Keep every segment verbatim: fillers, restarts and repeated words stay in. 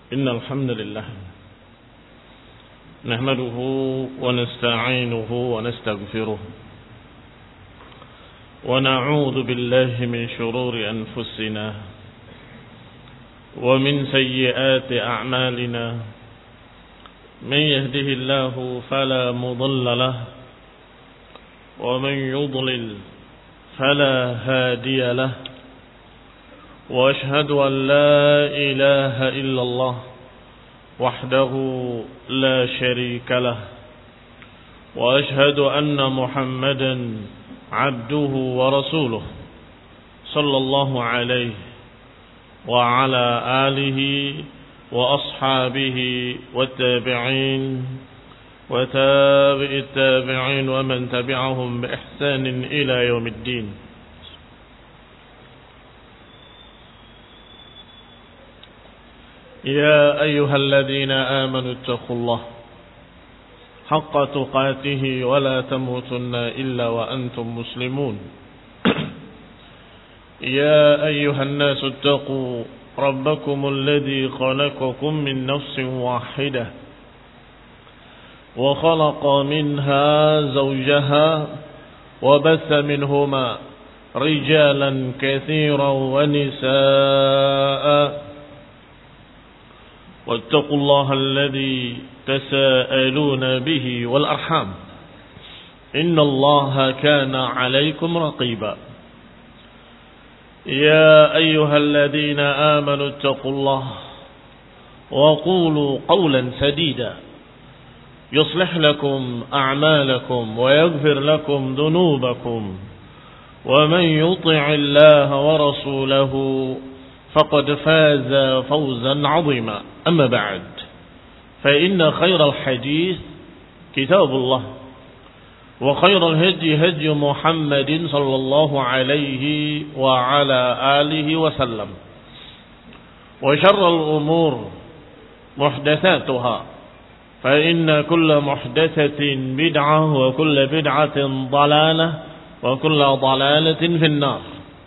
إن الحمد لله نحمده ونستعينه ونستغفره ونعوذ بالله من شرور أنفسنا ومن سيئات أعمالنا من يهده الله فلا مضل له ومن يضلل فلا هادي له وأشهد أن لا إله إلا الله وحده لا شريك له وأشهد أن محمدا عبده ورسوله صلى الله عليه وعلى آله وأصحابه والتابعين وتابع التابعين ومن تبعهم بإحسان إلى يوم الدين. يا أيها الذين آمنوا اتقوا الله حق تقاته ولا تموتن إلا وأنتم مسلمون. يا أيها الناس اتقوا ربكم الذي خلقكم من نفس واحدة وخلق منها زوجها وبث منهما رجالا كثيرا ونساء واتقوا الله الذي تساءلون به والأرحام إن الله كان عليكم رقيبا. يا أيها الذين آمنوا اتقوا الله وقولوا قولا سديدا يصلح لكم أعمالكم ويغفر لكم ذنوبكم ومن يطع الله ورسوله فقد فاز فوزا عظيما. أما بعد فإن خير الحديث كتاب الله وخير الهدي هدي محمد صلى الله عليه وعلى آله وسلم وشر الأمور محدثاتها فإن كل محدثة بدعة وكل بدعة ضلالة وكل ضلالة في النار.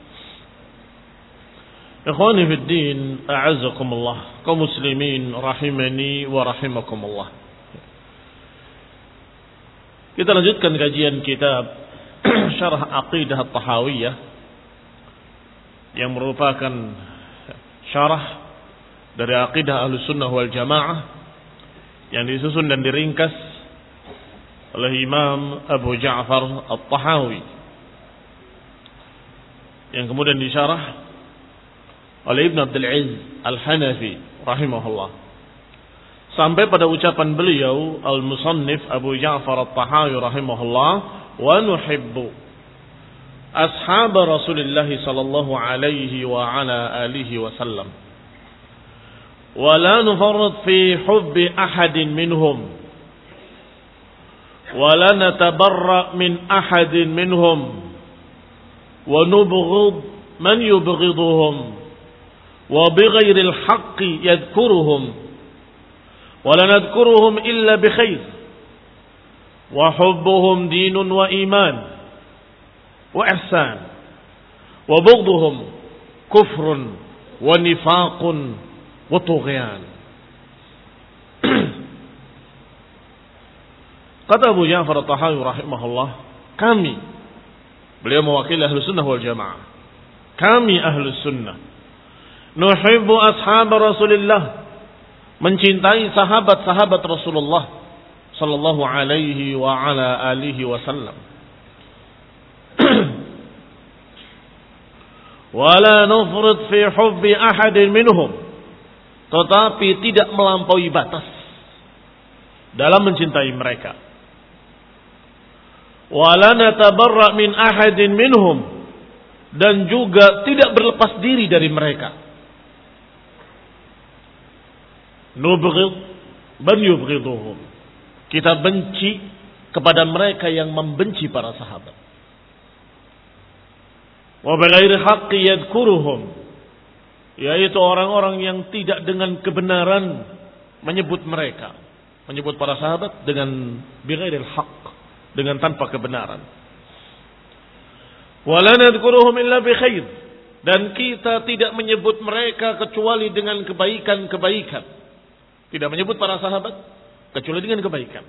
Ikhwani fi din, a'azzakumullah, kaum muslimin rahimani wa rahimakumullah. Kita lanjutkan kajian kitab Syarah Aqidah At-Tahawiyah yang merupakan syarah dari Aqidah Ahlussunnah wal Jamaah yang disusun dan diringkas oleh Imam Abu Ja'far At-Tahawi yang kemudian disyarah oleh Ibn Abdul Aziz Al-Hanafi rahimahullah sampai pada ucapan beliau Al-Musannif Abu Ja'far At-Tahawi rahimahullah, wa nuhibbu ashab Rasulullah sallallahu alaihi wa ala alihi wa sallam wa la nufarrid fi hubbi ahadin minhum wa la natabarra min ahadin minhum wa nubghid man yubghiduhum وبغير الحق يذكرهم ولا نذكرهم إلا بخير وحبهم دين وإيمان وإحسان وبغضهم كفر ونفاق وطغيان. Kata Abu Ja'far At-Tahawi rahimahullah, kami, beliau mewakili Ahlus Sunnah wal Jamaah, kami Ahlus Sunnah nuhibbu ashab Rasulillah, mencintai sahabat-sahabat Rasulullah sallallahu alaihi wa ala alihi wasallam. Wala nufrid fi hubbi ahadin minhum, tetapi tidak melampaui batas dalam mencintai mereka. Wala natabarra min ahadin minhum, dan juga tidak berlepas diri dari mereka. Nubghid man yubghiduhum, kita benci kepada mereka yang membenci para sahabat. Wa bighairi haqqi yadhkuruhum, yaitu orang-orang yang tidak dengan kebenaran menyebut mereka, menyebut para sahabat dengan bighairil haqq, dengan tanpa kebenaran. Wa la nadhkuruhum illa bi khair, dan kita tidak menyebut mereka kecuali dengan kebaikan-kebaikan. Tidak menyebut para sahabat kecuali dengan kebaikan.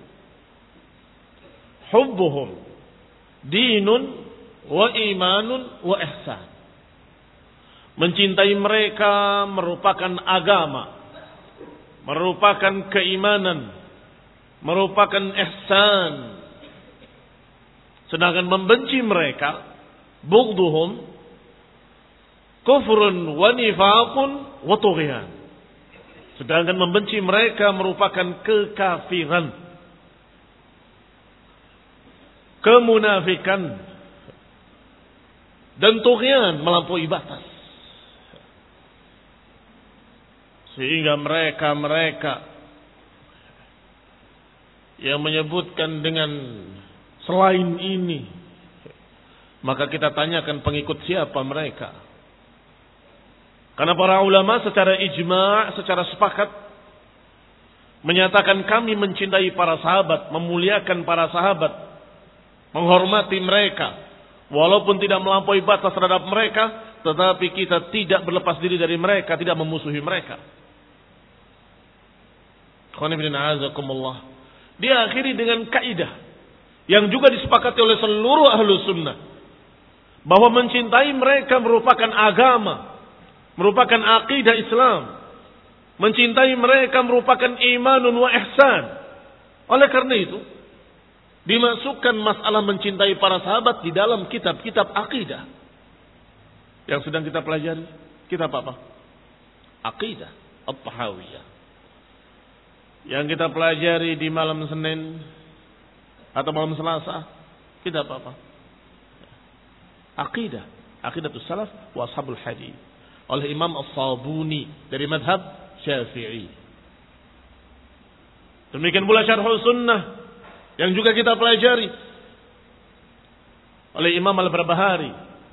Hubbuhum dinun wa imanun wa ihsan. Mencintai mereka merupakan agama, merupakan keimanan, merupakan ihsan. Sedangkan membenci mereka, bughduhum kufrun wa nifaqun wa tughyan. Sedangkan membenci mereka merupakan kekafiran, kemunafikan, dan tughyan, melampaui batas. Sehingga mereka-mereka yang menyebutkan dengan selain ini, maka kita tanyakan pengikut siapa mereka. Karena para ulama secara ijma', secara sepakat menyatakan kami mencintai para sahabat, memuliakan para sahabat, menghormati mereka, walaupun tidak melampaui batas terhadap mereka, tetapi kita tidak berlepas diri dari mereka, tidak memusuhi mereka. Diakhiri dengan kaidah yang juga disepakati oleh seluruh ahlu sunnah, bahwa mencintai mereka merupakan agama, merupakan akidah Islam. Mencintai mereka merupakan imanun wa ihsan. Oleh karena itu, dimasukkan masalah mencintai para sahabat di dalam kitab-kitab akidah yang sedang kita pelajari. Kitab apa? Aqidah At-Tahawiyah. Yang kita pelajari di malam Senin atau malam Selasa, kitab apa? Aqidah, Aqidatus Salaf wa Ashabul Hadits, oleh Imam As-Sabuni dari madhab Syafi'i. Demikian pula Syarhus Sunnah yang juga kita pelajari oleh Imam Al-Barbahari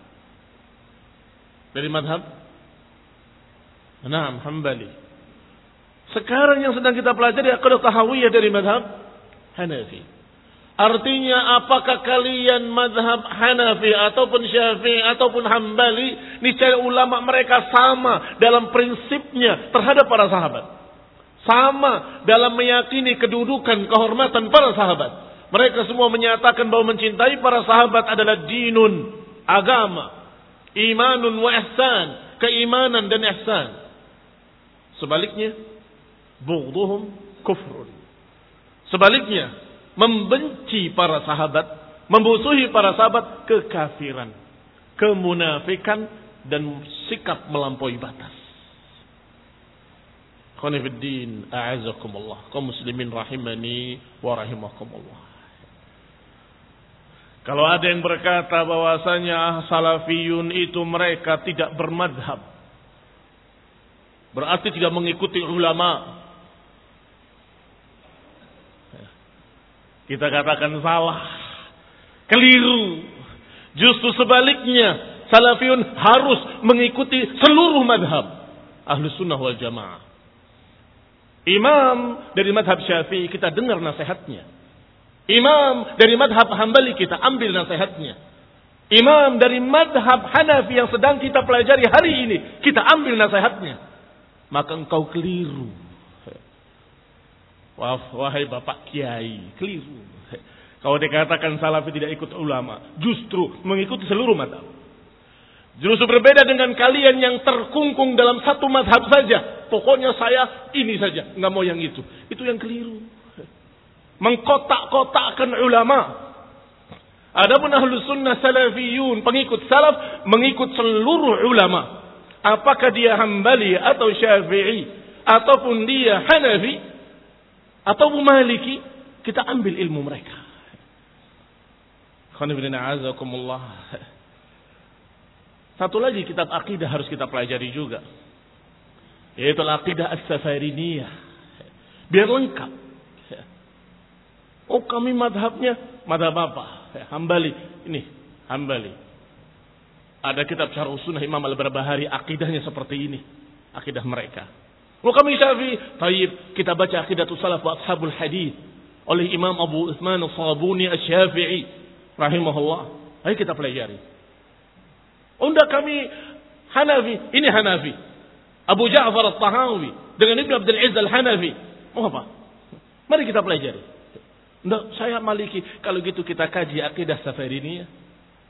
dari madhab Naam Hambali. Sekarang yang sedang kita pelajari Aqidah Tahawiyah dari madhab Hanafi. Artinya apakah kalian madhab Hanafi ataupun Syafi'i ataupun Hambali, niscaya ulama mereka sama dalam prinsipnya terhadap para sahabat. Sama dalam meyakini kedudukan, kehormatan para sahabat. Mereka semua menyatakan bahwa mencintai para sahabat adalah dinun, agama, imanun wa ihsan, keimanan dan ihsan. Sebaliknya, bughduhum kufrun. Sebaliknya, membenci para sahabat, memusuhi para sahabat, kekafiran, kemunafikan, dan sikap melampaui batas. Khonifuddin a'azakumullah, kaum muslimin rahimani wa rahimakumullah. Kalau ada yang berkata bahwasanya salafiyun itu mereka tidak bermadhab, berarti tidak mengikuti ulama, kita katakan salah, keliru. Justru sebaliknya, salafiyun harus mengikuti seluruh madhab Ahlus Sunnah wal Jamaah. Imam dari madhab Syafi'i kita dengar nasihatnya. Imam dari madhab Hambali kita ambil nasihatnya. Imam dari madhab Hanafi yang sedang kita pelajari hari ini, kita ambil nasihatnya. Maka engkau keliru. Wahai Bapak Kiai, keliru. Kalau dikatakan salafi tidak ikut ulama, justru mengikuti seluruh madhab. Justru berbeda dengan kalian yang terkungkung dalam satu madhab saja. Pokoknya saya ini saja, nggak mau yang itu. Itu yang keliru. Mengkotak-kotakkan ulama. Adapun Ahlus Sunnah Salafiyun, pengikut salaf, mengikut seluruh ulama. Apakah dia Hambali atau Syafi'i, ataupun dia Hanafi, atau Maliki, kita ambil ilmu mereka. Satu lagi kitab akidah harus kita pelajari juga, yaitu Aqidah As-Safariniyah. Biar lengkap. Oh kami madhabnya, madhab apa? Hambali. Ini, Hambali. Ada kitab Syarh Sunnah Imam Al-Barbahari, akidahnya seperti ini. Akidah mereka. Oh kami Syafi'i. Taib, kita baca Aqidatus Salaf wa Ashabul Hadits oleh Imam Abu Utsman As-Sabuni Asy-Syafi'i rahimahullah. Ayo kita pelajari. Oh enggak, kami Hanafi. Ini Hanafi. Abu Ja'far At-Tahawi dengan Ibnu Abdul Izz Al-Hanafi. Oh apa? Mari kita pelajari. Enggak, saya Maliki. Kalau gitu kita kaji akidah Safarini ya.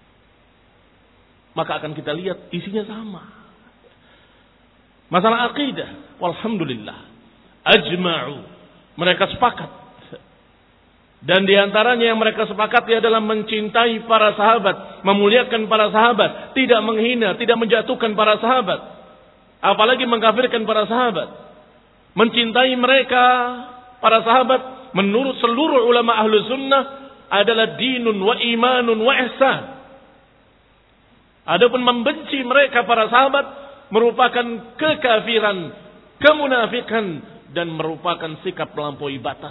Maka akan kita lihat isinya sama. Masalah akidah, walhamdulillah, ajma'u, mereka sepakat. Dan diantaranya yang mereka sepakati adalah mencintai para sahabat, memuliakan para sahabat, tidak menghina, tidak menjatuhkan para sahabat, apalagi mengkafirkan para sahabat. Mencintai mereka, para sahabat, menurut seluruh ulama ahlu sunnah adalah dinun wa imanun wa ihsan. Adapun membenci mereka para sahabat merupakan kekafiran, kemunafikan, dan merupakan sikap melampaui batas.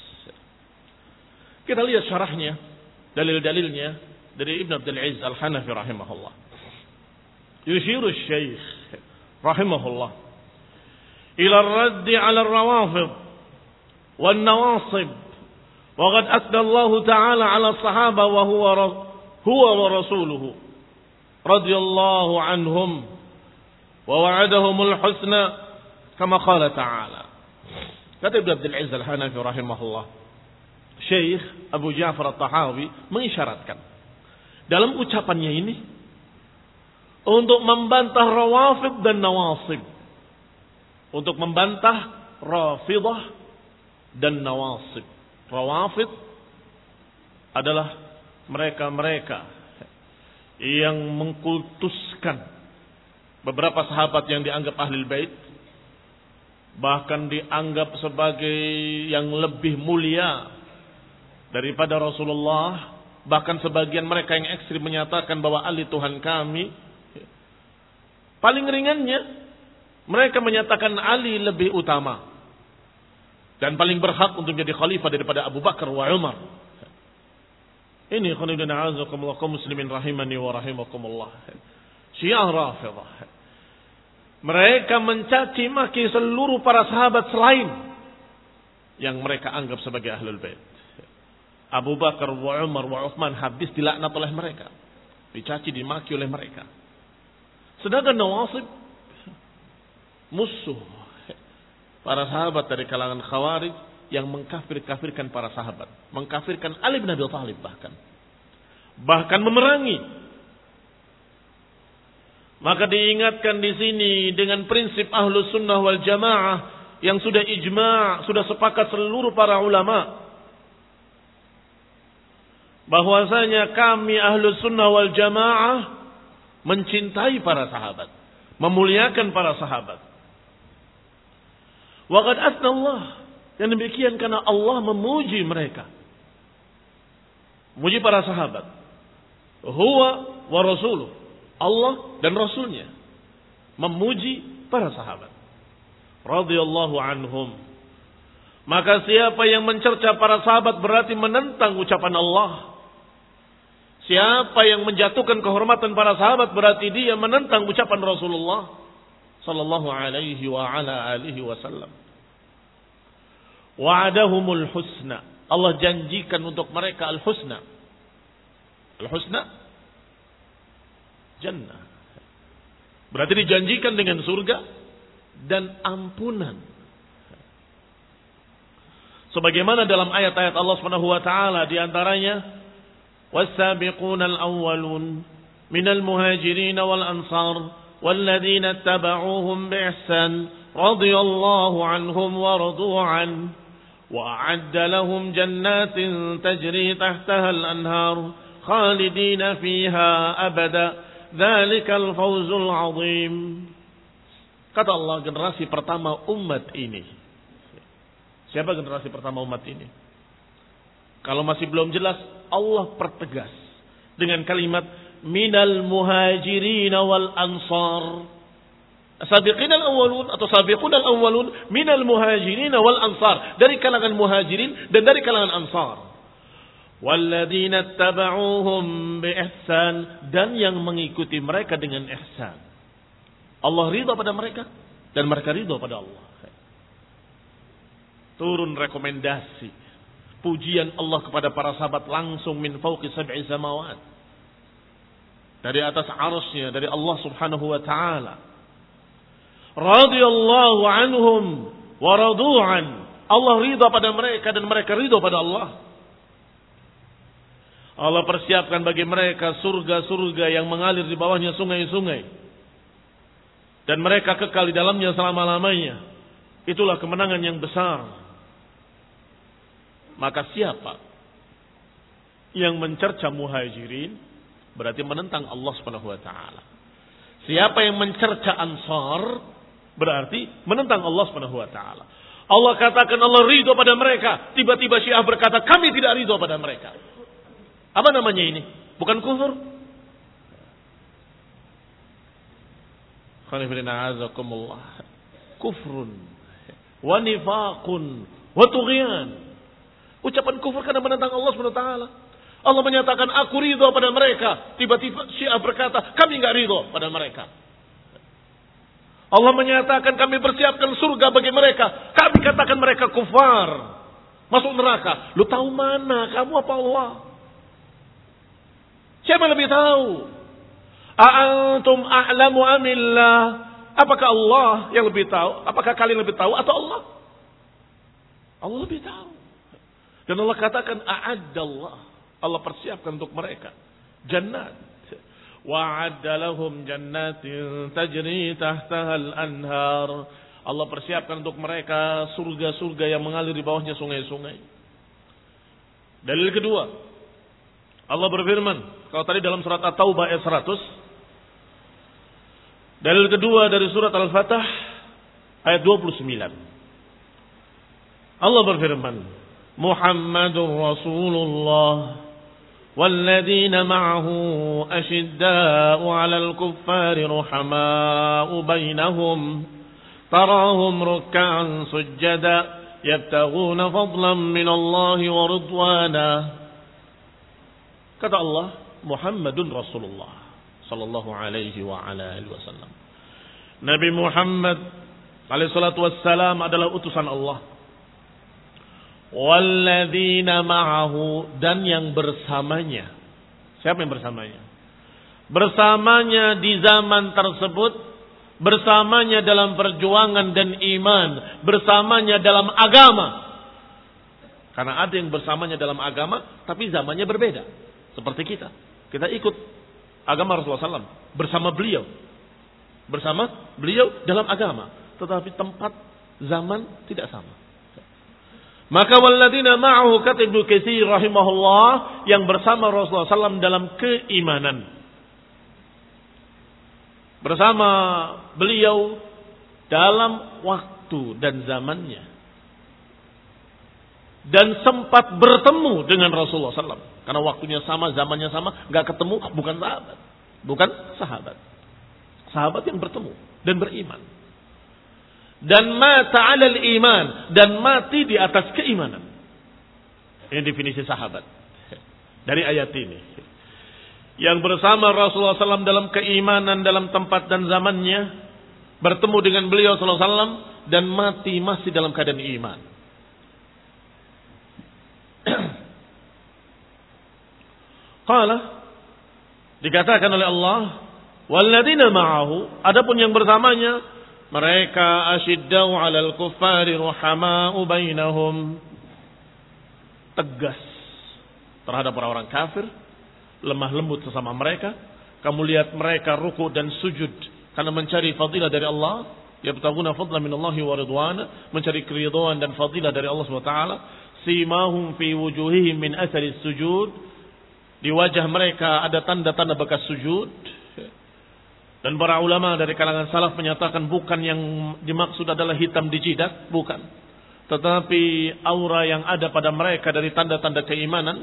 Kita lihat syarahnya, dalil-dalilnya dari Ibn Abdul Aziz Al-Hanafi rahimahullah. Yushiru Syekh rahimahullah ila ar-radd 'ala ar-rawafid wan-nawasib wa qad asna Allah ta'ala 'ala as-sahaba wa huwa huwa wa rasuluhu radhiyallahu anhum wa wa'adahumul husna kama qala ta'ala. Kata Ibn Abdul Aziz Al-Hanafi rahimahullah, Syekh Abu Ja'far At-Tahawi mengisyaratkan dalam ucapannya ini untuk membantah Rawafid dan Nawasib, untuk membantah Rafidah dan Nawasib. Rawafid adalah mereka-mereka yang mengkultuskan beberapa sahabat yang dianggap ahlul bait, bahkan dianggap sebagai yang lebih mulia daripada Rasulullah. Bahkan sebagian mereka yang ekstrim menyatakan bahwa Ali Tuhan kami. Paling ringannya, mereka menyatakan Ali lebih utama dan paling berhak untuk menjadi khalifah daripada Abu Bakar wa Umar. Ini khonibun a'azakumullah kaum muslimin rahimani wa rahimakumullah. Syiah Rafidah. Mereka mencaci maki seluruh para sahabat selain yang mereka anggap sebagai ahlul bait. Abu Bakar wa Umar wa Uthman habis dilaknat oleh mereka, dicaci dimaki oleh mereka. Sedangkan Nawasib musuh para sahabat dari kalangan Khawarij yang mengkafir-kafirkan para sahabat, mengkafirkan Ali bin Abi Thalib, bahkan bahkan memerangi. Maka diingatkan di sini dengan prinsip Ahlus Sunnah wal Jamaah yang sudah ijma', sudah sepakat seluruh para ulama, bahwasanya kami Ahlus Sunnah wal Jamaah mencintai para sahabat, memuliakan para sahabat. Wa qad asna Allah, yang demikian karena Allah memuji mereka, memuji para sahabat. Huwa wa rasuluh, Allah dan Rasulnya memuji para sahabat. Radhiyallahu anhum. Maka siapa yang mencerca para sahabat berarti menentang ucapan Allah. Siapa yang menjatuhkan kehormatan para sahabat berarti dia menentang ucapan Rasulullah sallallahu alaihi wa ala alihi wasallam. Wa'adahumul husna. Allah janjikan untuk mereka al-husna. Al-husna jannah. Berarti dijanjikan dengan surga dan ampunan. Sebagaimana dalam ayat-ayat Allah Subhanahu wa taala di antaranya was-sabiquna al-awwalun minal muhajirin wal ansar walladzina ittaba'uuhum biihsan radhiyallahu anhum wa radu an wa a'adda lahum jannatin tajri tahtaha al-anhar khalidina fiha abada dzalikal fawzul 'adzim. Kata Allah, generasi pertama umat ini. Siapa generasi pertama umat ini? Kalau masih belum jelas, Allah pertegas dengan kalimat minal muhajirin wal ansar. Sabiqin al-awwalun atau sabiqun al-awwalun minal muhajirin wal ansar, dari kalangan muhajirin dan dari kalangan ansar. Walladzina ittaba'uuhum biihsan, dan yang mengikuti mereka dengan ihsan. Allah ridha pada mereka dan mereka ridha pada Allah. Turun rekomendasi, pujian Allah kepada para sahabat langsung min fauqi sab'i samawat, dari atas arasnya, dari Allah subhanahu wa ta'ala. Radiyallahu anhum wa radu'an, Allah ridha pada mereka dan mereka ridha pada Allah. Allah persiapkan bagi mereka surga-surga yang mengalir di bawahnya sungai-sungai. Dan mereka kekal di dalamnya selama-lamanya. Itulah kemenangan yang besar. Maka siapa yang mencerca muhajirin berarti menentang Allah Subhanahu wa taala. Siapa yang mencerca Ansar berarti menentang Allah Subhanahu wa taala. Allah katakan Allah ridho pada mereka, tiba-tiba Syiah berkata kami tidak ridho pada mereka. Apa namanya ini? Bukan kufur? Kufrun wa nifaqun wa tughyan. Ucapan kufur karena menentang Allah Subhanahu wa taala. Allah menyatakan aku ridho pada mereka, tiba-tiba Syiah berkata kami enggak ridho pada mereka. Allah menyatakan kami persiapkan surga bagi mereka, kami katakan mereka kufar, masuk neraka. Lu tahu mana kamu apa Allah? Siapa yang lebih tahu? A'antum a'lamu amillah? Apakah Allah yang lebih tahu? Apakah kalian lebih tahu atau Allah? Allah lebih tahu. Dan Allah katakan a'addallah. Allah persiapkan untuk mereka jannat. Wa'adda lahum jannatin tajri tahtaha al-anhar. Allah persiapkan untuk mereka surga-surga yang mengalir di bawahnya sungai-sungai. Dalil kedua, Allah berfirman, kalau tadi dalam surat At-Taubah ayat seratus. Dalil kedua dari surat Al-Fatah ayat dua puluh sembilan. Allah berfirman, Muhammadur Rasulullah والذين معه أشداء على الكفار رحماء بينهم تراهم ركعا سجدا يبتغون فضلا من الله ورضوانا. Kata Allah, Muhammadun Rasulullah sallallahu alaihi wa ala alihi wasallam. Nabi Muhammad alaihi salatu wassalam adalah utusan Allah. Walladzina ma'ahu, dan yang bersamanya. Siapa yang bersamanya? Bersamanya di zaman tersebut, bersamanya dalam perjuangan dan iman, bersamanya dalam agama. Karena ada yang bersamanya dalam agama, tapi zamannya berbeda. Seperti kita. Kita ikut agama Rasulullah sallallahu alaihi wasallam bersama beliau. Bersama beliau dalam agama. Tetapi tempat, zaman tidak sama. Maka walladzina ma'ahu kata Ibnu Katsir rahimahullah, yang bersama Rasulullah sallallahu alaihi wasallam dalam keimanan. Bersama beliau dalam waktu dan zamannya. Dan sempat bertemu dengan Rasulullah sallallahu alaihi wasallam. Karena waktunya sama, zamannya sama, enggak ketemu, bukan sahabat. Bukan sahabat. Sahabat yang bertemu dan beriman. Dan mata 'alal iman, dan mati di atas keimanan. Ini definisi sahabat dari ayat ini. Yang bersama Rasulullah sallallahu alaihi wasallam dalam keimanan, dalam tempat dan zamannya, bertemu dengan beliau sallallahu alaihi wasallam dan mati masih dalam keadaan iman. Qala, dikatakan oleh Allah, walladzina ma'ahu, adapun yang bersamanya, mereka asyiddau 'alal kuffari ruhama'u bainahum, tegas terhadap orang-orang kafir, lemah lembut sesama mereka. Kamu lihat mereka ruku dan sujud karena mencari fadilah dari Allah, yabtaguna fadlan minallahi wa ridwana, mencari keridhaan dan fadilah dari Allah Subhanahu wa taala. Simahum fi wujuhihim min athari sujud, di wajah mereka ada tanda-tanda bekas sujud. Dan para ulama dari kalangan salaf menyatakan bukan yang dimaksud adalah hitam di jidat, bukan. Tetapi aura yang ada pada mereka dari tanda-tanda keimanan.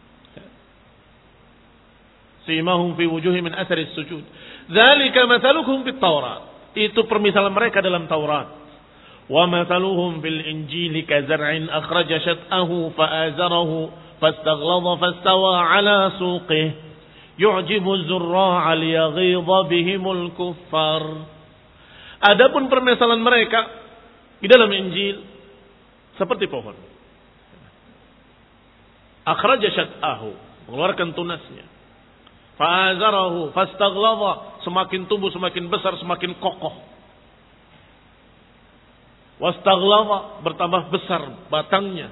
Simahum fi wujuhihim min athari sujud. Dzalika mathaluhum fit Taurat. Itu permisalan mereka dalam Taurat. Wa mathaluhum fil Injil kazar'in akhraja shat'ahu fa'azarahu fastaghladha fastawa 'ala suqihi yu'jibu zurra'a liyaghidha bihimul kuffar. Adapun permasalahan mereka di dalam Injil seperti pohon. Akhraja syat'ahu, mengeluarkan tunasnya. Fa'azarahu fastaghladha, semakin tumbuh semakin besar semakin kokoh. Wastaghlaba, bertambah besar batangnya.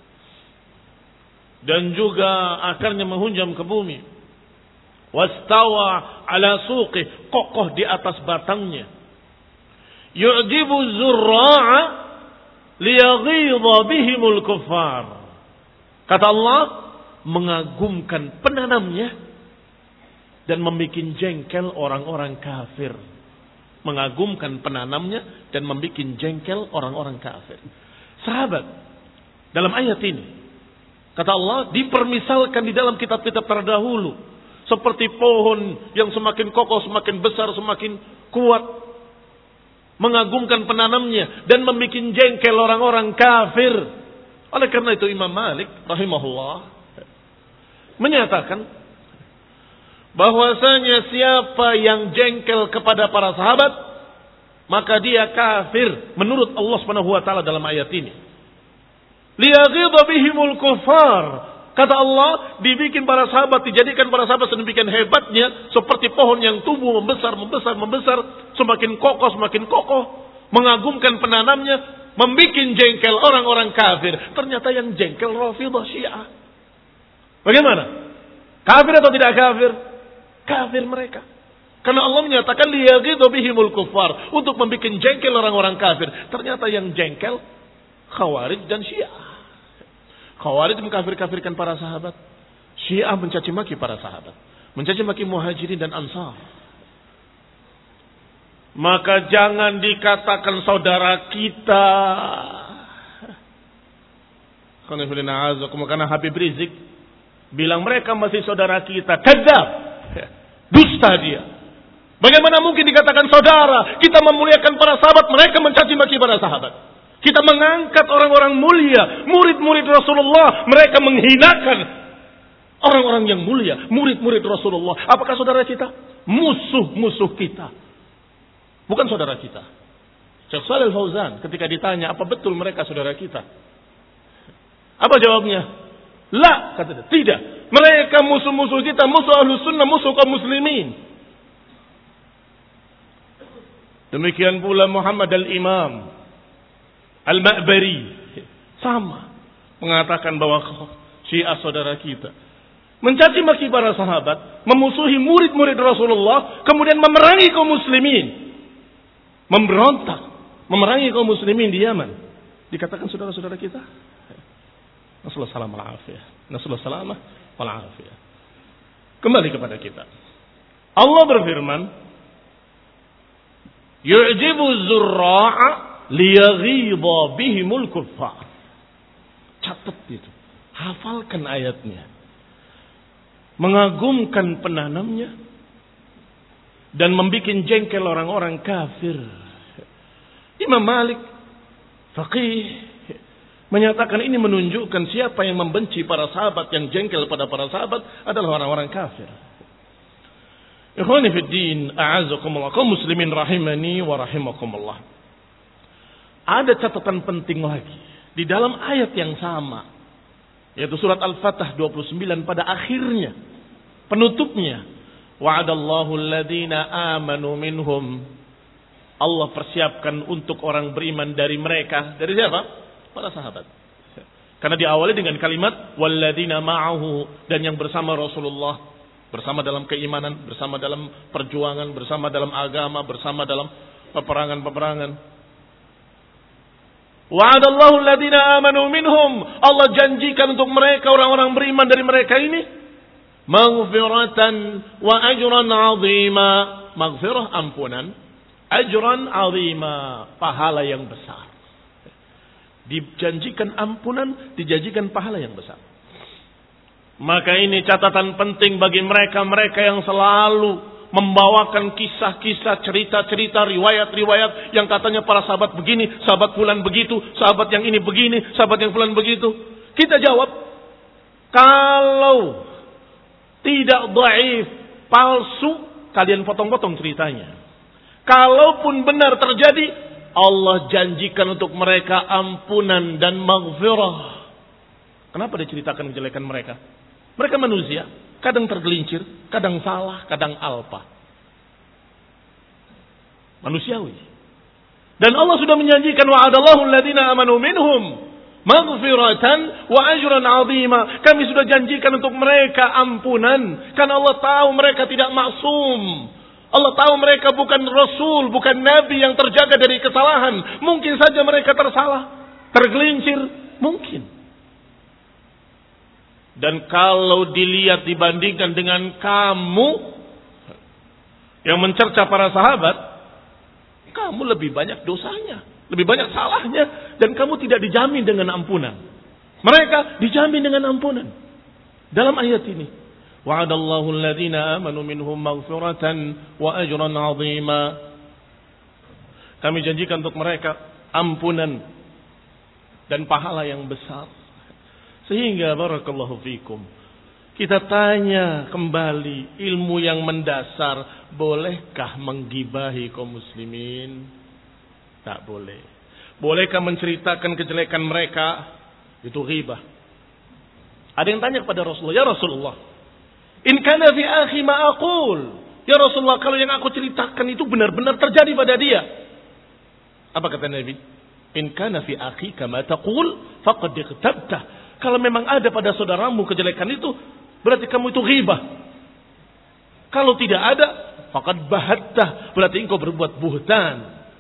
Dan juga akarnya menghunjam ke bumi. Wastawa ala suqih, kokoh di atas batangnya. Yu'jibu zurra'a liyaghidha bihimul kuffar. Kata Allah, mengagumkan penanamnya dan membuat jengkel orang-orang kafir. Mengagumkan penanamnya dan membuat jengkel orang-orang kafir. Sahabat, dalam ayat ini, kata Allah, dipermisalkan di dalam kitab-kitab terdahulu. Seperti pohon yang semakin kokoh, semakin besar, semakin kuat. Mengagumkan penanamnya dan membuat jengkel orang-orang kafir. Oleh karena itu Imam Malik rahimahullah menyatakan bahwasanya siapa yang jengkel kepada para sahabat, maka dia kafir menurut Allah Subhanahu wa taala dalam ayat ini. Liyaghidha bihimul kuffar. Kata Allah, dibikin para sahabat, dijadikan para sahabat sedemikian hebatnya, seperti pohon yang tumbuh membesar, membesar, membesar, semakin kokoh, semakin kokoh, mengagumkan penanamnya, membuat jengkel orang-orang kafir. Ternyata yang jengkel Rafidhah Syiah. Bagaimana? Kafir atau tidak kafir? Kafir mereka. Karena Allah menyatakan liyaghidha bihimul kuffar, untuk membuat jengkel orang-orang kafir. Ternyata yang jengkel Khawarij dan Syiah. Khawarij mengkafir-kafirkan para sahabat. Syiah mencaci maki para sahabat. Mencaci maki Muhajirin dan Ansar. Maka jangan dikatakan saudara kita. Karena Habib Rizik bilang mereka masih saudara kita. Kadzab. Dusta dia. Bagaimana mungkin dikatakan saudara? Kita memuliakan para sahabat, mereka mencaci maki para sahabat. Kita mengangkat orang-orang mulia, murid-murid Rasulullah, mereka menghinakan orang-orang yang mulia, murid-murid Rasulullah. Apakah saudara kita? Musuh-musuh kita. Bukan saudara kita. Syekh Shalih Al-Fauzan ketika ditanya, apa betul mereka saudara kita? Apa jawabnya? La, kata dia. Tidak. Mereka musuh-musuh kita, musuh Ahlus Sunnah, musuh kaum muslimin. Demikian pula Muhammad Al-Imam Al-Ma'bari sama mengatakan bahwa Syiah saudara kita. Mencaci maki para sahabat, memusuhi murid-murid Rasulullah, kemudian memerangi kaum muslimin. Memberontak, memerangi kaum muslimin di Yaman. Dikatakan saudara-saudara kita. Nasallahu salamah wal afiyah. Nasallahu salamah wal afiyah. Kembali kepada kita. Allah berfirman, yu'jibu zurra'a liyaghidha bihimul kuffar. Catat itu. Hafalkan ayatnya. Mengagumkan penanamnya dan membuat jengkel orang-orang kafir. Imam Malik faqih menyatakan ini menunjukkan siapa yang membenci para sahabat, yang jengkel pada para sahabat adalah orang-orang kafir. Ikhwani fid din, a'azzakumullah, kaum muslimin rahimani wa rahimakumullah. Ada catatan penting lagi di dalam ayat yang sama, yaitu surat Al-Fatah dua puluh sembilan pada akhirnya, penutupnya, wa'adallahu alladhina amanu minhum. Allah persiapkan untuk orang beriman dari mereka. Dari siapa? Para sahabat. Karena diawali dengan kalimat walladzina ma'ahu, dan yang bersama Rasulullah, bersama dalam keimanan, bersama dalam perjuangan, bersama dalam agama, bersama dalam peperangan-peperangan. Wa'adallahu alladhina amanu minhum. Allah janjikan untuk mereka, orang-orang beriman dari mereka ini, maghfiratan wa ajran 'azima. Maghfirah, ampunan, ajran 'azima, pahala yang besar. Dijanjikan ampunan, dijanjikan pahala yang besar. Maka ini catatan penting bagi mereka-mereka yang selalu membawakan kisah-kisah, cerita-cerita, riwayat-riwayat yang katanya para sahabat begini, sahabat fulan begitu, sahabat yang ini begini, sahabat yang fulan begitu. Kita jawab, kalau tidak dhaif, palsu, kalian potong-potong ceritanya. Kalaupun benar terjadi, Allah janjikan untuk mereka ampunan dan maghfirah. Kenapa diceritakan kejelekan mereka? Mereka manusia, kadang tergelincir, kadang salah, kadang alpa. Manusiawi. Dan Allah sudah menjanjikan wa'adallahu alladziina amanu minhum maghfiratan wa ajran 'azima. Kami sudah janjikan untuk mereka ampunan karena Allah tahu mereka tidak maksum. Allah tahu mereka bukan rasul, bukan nabi yang terjaga dari kesalahan. Mungkin saja mereka tersalah, tergelincir, mungkin. Dan kalau dilihat dibandingkan dengan kamu yang mencerca para sahabat, kamu lebih banyak dosanya, lebih banyak salahnya, dan kamu tidak dijamin dengan ampunan. Mereka dijamin dengan ampunan. Dalam ayat ini, wa'adallahu alladziina amanu minhum maghfiratan wa ajran 'azima. Kami janjikan untuk mereka ampunan dan pahala yang besar. Sehingga barakallahu fikum, kita tanya kembali ilmu yang mendasar, bolehkah menggibahi kaum muslimin? Tak boleh. Bolehkah menceritakan kejelekan mereka? Itu ghibah. Ada yang tanya kepada Rasulullah, ya Rasulullah, in kana fi akhi ma aqul. Ya Rasulullah, kalau yang aku ceritakan itu benar-benar terjadi pada dia. Apa kata Nabi? In kana fi akhi kama taqul faqad ightabta. Kalau memang ada pada saudaramu kejelekan itu, berarti kamu itu ghibah. Kalau tidak ada, faqad bahatta, berarti engkau berbuat buhtan.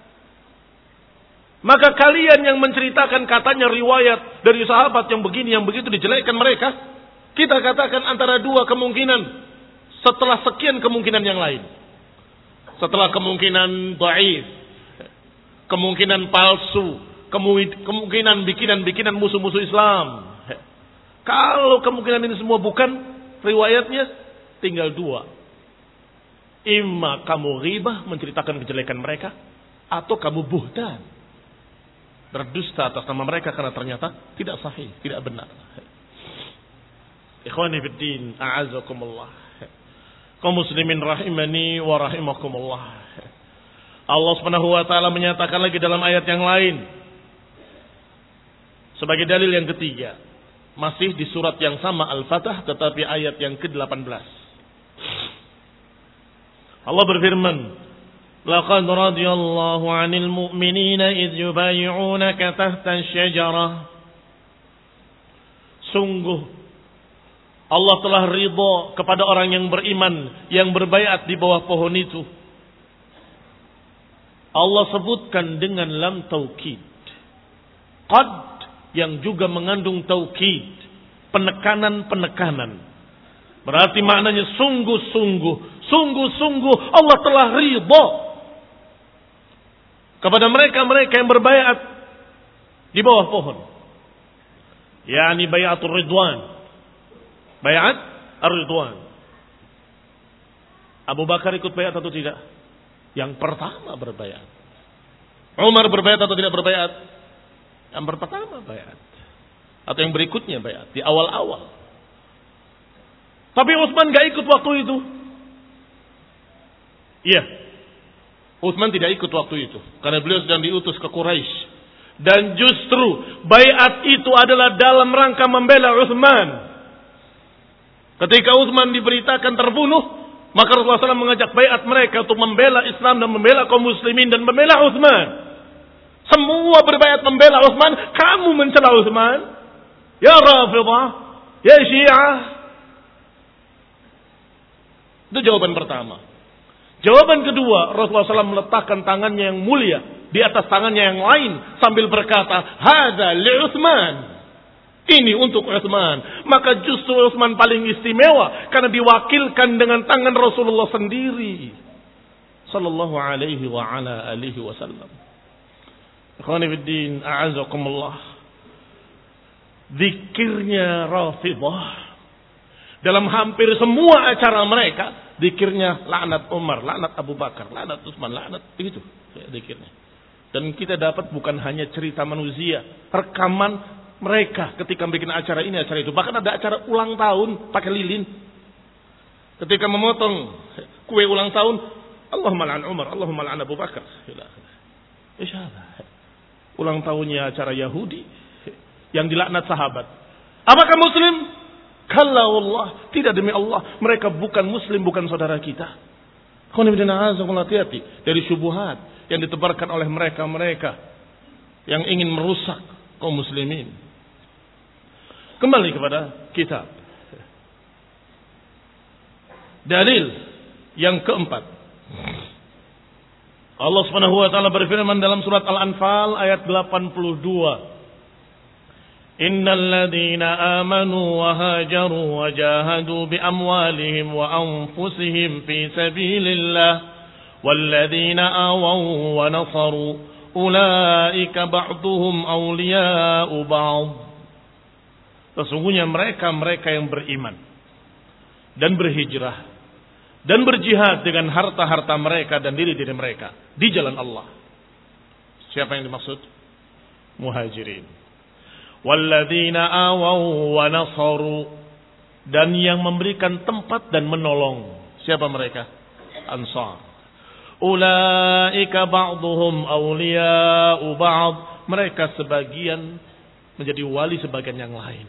Maka kalian yang menceritakan katanya riwayat dari sahabat yang begini, yang begitu dijelekkan mereka, kita katakan antara dua kemungkinan setelah sekian kemungkinan yang lain. Setelah kemungkinan dhaif, kemungkinan palsu, kemungkinan bikinan-bikinan musuh-musuh Islam. Kalau kemungkinan ini semua bukan, riwayatnya tinggal dua. Imma kamu ghibah, menceritakan kejelekan mereka, atau kamu buhtan, berdusta atas nama mereka karena ternyata tidak sahih, tidak benar. Ikhwani fiddin, a'azakumullah. Kaum muslimin rahimani wa rahimakumullah. Allah Subhanahu wa taala menyatakan lagi dalam ayat yang lain sebagai dalil yang ketiga, masih di surat yang sama Al-Fatah, tetapi ayat yang ke delapan belas. Allah berfirman, laqad radiyallahu 'anil mu'minina idh yubayyi'unaka tahta asy-syajarah. Sungguh Allah telah ridha kepada orang yang beriman yang berbaiat di bawah pohon itu. Allah sebutkan dengan lam taukid. Qad yang juga mengandung taukid, penekanan-penekanan. Berarti maknanya sungguh-sungguh, sungguh-sungguh Allah telah ridha kepada mereka-mereka yang berbaiat di bawah pohon. Yani bai'atul ridwan. Bai'at ar-ridwan. Abu Bakar ikut baiat atau tidak? Yang pertama berbaiat. Umar berbaiat atau tidak berbaiat? Yang pertama baiat. Atau yang berikutnya baiat. Di awal-awal. Tapi Utsman gak ikut waktu itu. Iya. Utsman tidak ikut waktu itu. Karena beliau sedang diutus ke Quraisy. Dan justru baiat itu adalah dalam rangka membela Utsman. Ketika Utsman diberitakan terbunuh, maka Rasulullah shallallahu alaihi wasallam mengajak baiat mereka untuk membela Islam dan membela kaum muslimin dan membela Utsman. Semua berbaiat membela Utsman, kamu mencela Utsman? Ya Rafidhah, ya Syiah. Itu jawaban pertama. Jawaban kedua, Rasulullah shallallahu alaihi wasallam meletakkan tangannya yang mulia di atas tangannya yang lain sambil berkata, "Hadza li Utsman." Ini untuk Utsman. Maka justru Utsman paling istimewa karena diwakilkan dengan tangan Rasulullah sendiri sallallahu alaihi wa ala alihi wasallam. Ikhwani fiddin, a'azakumullah. Zikirnya Rafidhah dalam hampir semua acara mereka, zikirnya laknat Umar, laknat Abu Bakar, laknat Utsman, laknat begitu zikirnya. Dan kita dapat bukan hanya cerita manusia, rekaman mereka ketika bikin acara ini, acara itu. Bahkan ada acara ulang tahun pakai lilin. Ketika memotong kue ulang tahun, Allahumma la'an Umar, Allahumma la'an Abu Bakar. Insyaallah. Ulang tahunnya acara Yahudi yang dilaknat sahabat. Apakah Muslim? Kalla wallah, tidak, demi Allah, mereka bukan Muslim, bukan saudara kita. Hati-hati dari syubhat yang ditebarkan oleh mereka-mereka yang ingin merusak kaum muslimin. Kembali kepada kitab. Dalil yang keempat. Allah Subhanahu wa taala berfirman dalam surat Al-Anfal ayat delapan puluh dua. Innal ladzina amanu wa hajaru wa jahadu bi amwalihim wa anfusihim fi sabilillah wal ladzina awaw wa nasaru ulaika ba'duhum awliya'u ba'd. Sesungguhnya mereka-mereka yang beriman dan berhijrah dan berjihad dengan harta-harta mereka dan diri-diri mereka di jalan Allah. Siapa yang dimaksud? Muhajirin. Walladzina awaw wa nasaru, dan yang memberikan tempat dan menolong. Siapa mereka? Ansar. Ulaika ba'duhum awliya'u ba'd. Mereka sebagian menjadi wali sebagian yang lain.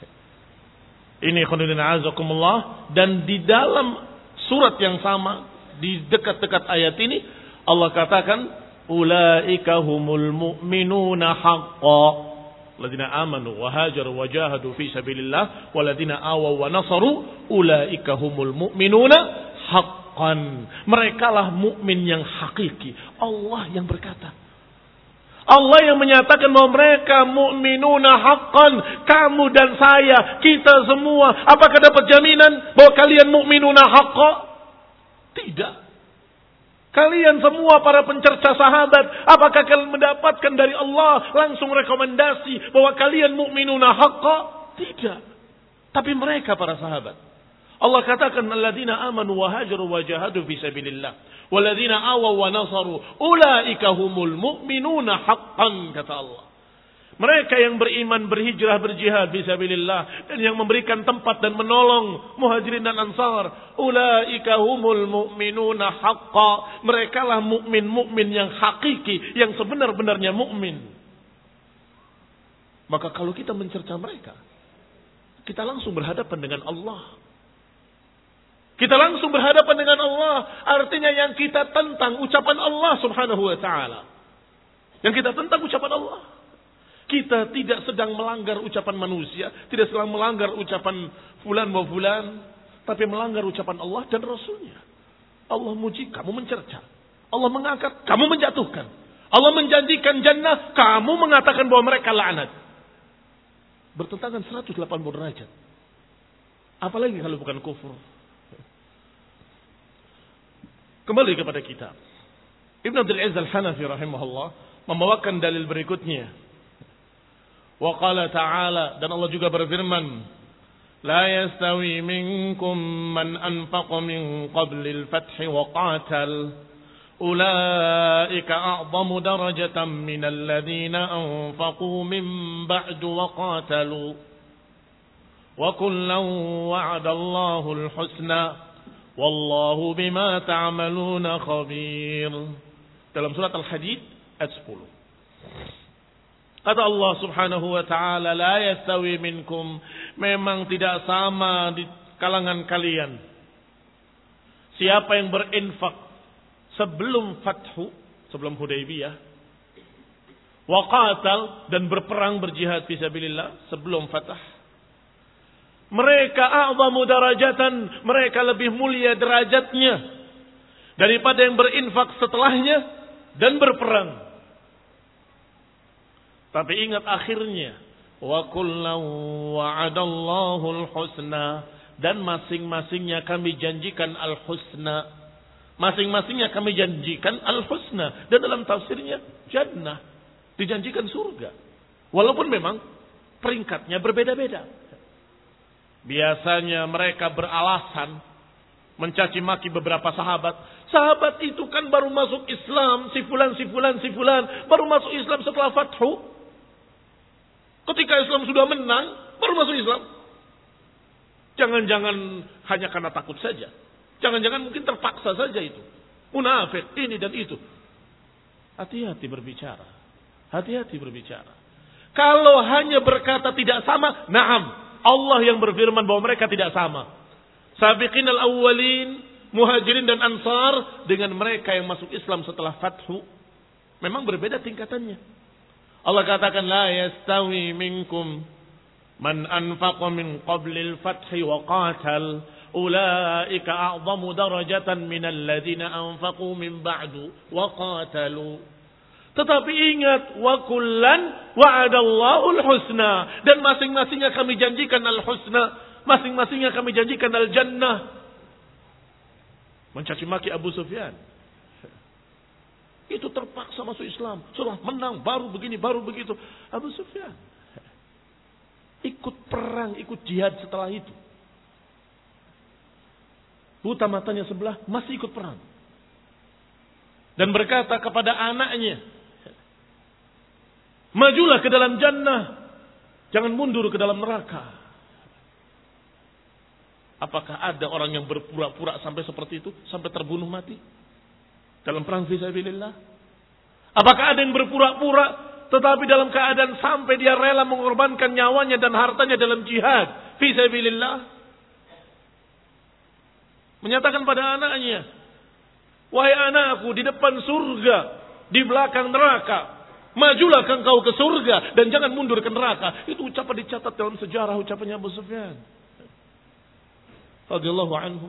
Ini khonudin azakumullah. Dan di dalam surat yang sama, di dekat-dekat ayat ini, Allah katakan, ulaika humul mu'minuna haqqa. Alladzina amanu wa hajaru wa jahadu fi sabilillah walladzina awaw wa nasaru ulaika humul mu'minuna haqqan. Merekalah mukmin yang hakiki. Allah yang berkata. Allah yang menyatakan bahwa mereka mukminuna haqqan. Kamu dan saya, kita semua, apakah dapat jaminan bahwa kalian mukminuna haqqa? Tidak. Kalian semua para pencerca sahabat, apakah kalian mendapatkan dari Allah langsung rekomendasi bahwa kalian mukminuna haqqa? Tidak. Tapi mereka para sahabat. Allah katakan alladzina amanu wa hajaru wa jahadu fi sabilillah walladzina awaw wa nasaru ulaika humul mu'minuna haqqan, kata Allah. Mereka yang beriman, berhijrah, berjihad fisabilillah, dan yang memberikan tempat dan menolong muhajirin dan ansar, ulaika humul mu'minuna haqqa. Merekalah mukmin-mukmin yang hakiki, yang sebenar-benarnya mukmin. Maka kalau kita mencerca mereka, kita langsung berhadapan dengan Allah. Kita langsung berhadapan dengan Allah. Artinya yang kita tentang ucapan Allah subhanahu wa ta'ala. Yang kita tentang ucapan Allah. Kita tidak sedang melanggar ucapan manusia, tidak sedang melanggar ucapan fulan wa fulan, tapi melanggar ucapan Allah dan Rasulnya. Allah muji, kamu mencerca. Allah mengangkat, kamu menjatuhkan. Allah menjanjikan jannah, kamu mengatakan bahwa mereka laknat. Bertentangan seratus delapan puluh derajat. Apalagi kalau bukan kufur. Kembali kepada kitab. Ibn Abdul Aziz Al-Hanafi rahimahullah membawakan dalil berikutnya. Wa qala ta'ala, dan Allah juga berfirman, la yastawi minkum man anfaqa min qablil fathi wa qatal ulaika a'zamu darajatan minal ladzina anfaqu min ba'du wa qatalu wa kullan wa'adallahu al-husna wallahu bima ta'maluna khabir. Dalam surat Al-Hadid ayat sepuluh. Kata Allah subhanahu wa ta'ala, la yastawi minkum, memang tidak sama di kalangan kalian. Siapa yang berinfak sebelum fathu, sebelum Hudaybiyah, wa qatal, dan berperang berjihad fisabilillah sebelum fatah. Mereka a'zamu darajatan, mereka lebih mulia derajatnya daripada yang berinfak setelahnya dan berperang. Tapi ingat akhirnya, wa kullan wa'adallahu al-husna, dan masing-masingnya kami janjikan al-husna. Masing-masingnya kami janjikan al-husna, dan dalam tafsirnya jannah, dijanjikan surga. Walaupun memang peringkatnya berbeda-beda. Biasanya mereka beralasan mencaci maki beberapa sahabat. Sahabat itu kan baru masuk Islam, si fulan, si fulan, si fulan, baru masuk Islam setelah fathu. Ketika Islam sudah menang, baru masuk Islam. Jangan-jangan hanya karena takut saja. Jangan-jangan mungkin terpaksa saja itu. Munafik, ini dan itu. Hati-hati berbicara. Hati-hati berbicara. Kalau hanya berkata tidak sama, na'am. Allah yang berfirman bahwa mereka tidak sama. Sabiqin al-awwalin, muhajirin dan ansar, dengan mereka yang masuk Islam setelah fathu, Memang berbeda tingkatannya. Allah katakan la yastawi minkum man anfaqa min qablil fathi wa qatal ulaika a'zamu darajatan minal ladzina anfaqu min ba'du wa qatalu. Tetapi ingat, wa kullan wa'adallahu al-husna, dan masing-masingnya kami janjikan al-husna, masing-masingnya kami janjikan al-jannah. Mencaci maki Abu Sufyan. Itu terpaksa masuk Islam. Sudah menang, baru begini, baru begitu. Abu Sufyan ikut perang, ikut jihad setelah itu. Buta matanya sebelah, masih ikut perang. Dan berkata kepada anaknya, majulah ke dalam jannah, jangan mundur ke dalam neraka. Apakah ada orang yang berpura-pura sampai seperti itu, sampai terbunuh mati dalam perang fisabilillah? Apakah ada yang berpura-pura tetapi dalam keadaan sampai dia rela mengorbankan nyawanya dan hartanya dalam jihad fisabilillah? Menyatakan pada anaknya, wahai anakku, di depan surga, di belakang neraka, majulah engkau ke surga dan jangan mundur ke neraka. Itu ucapan dicatat dalam sejarah ucapannya Abu Sufyan radhiyallahu anhu.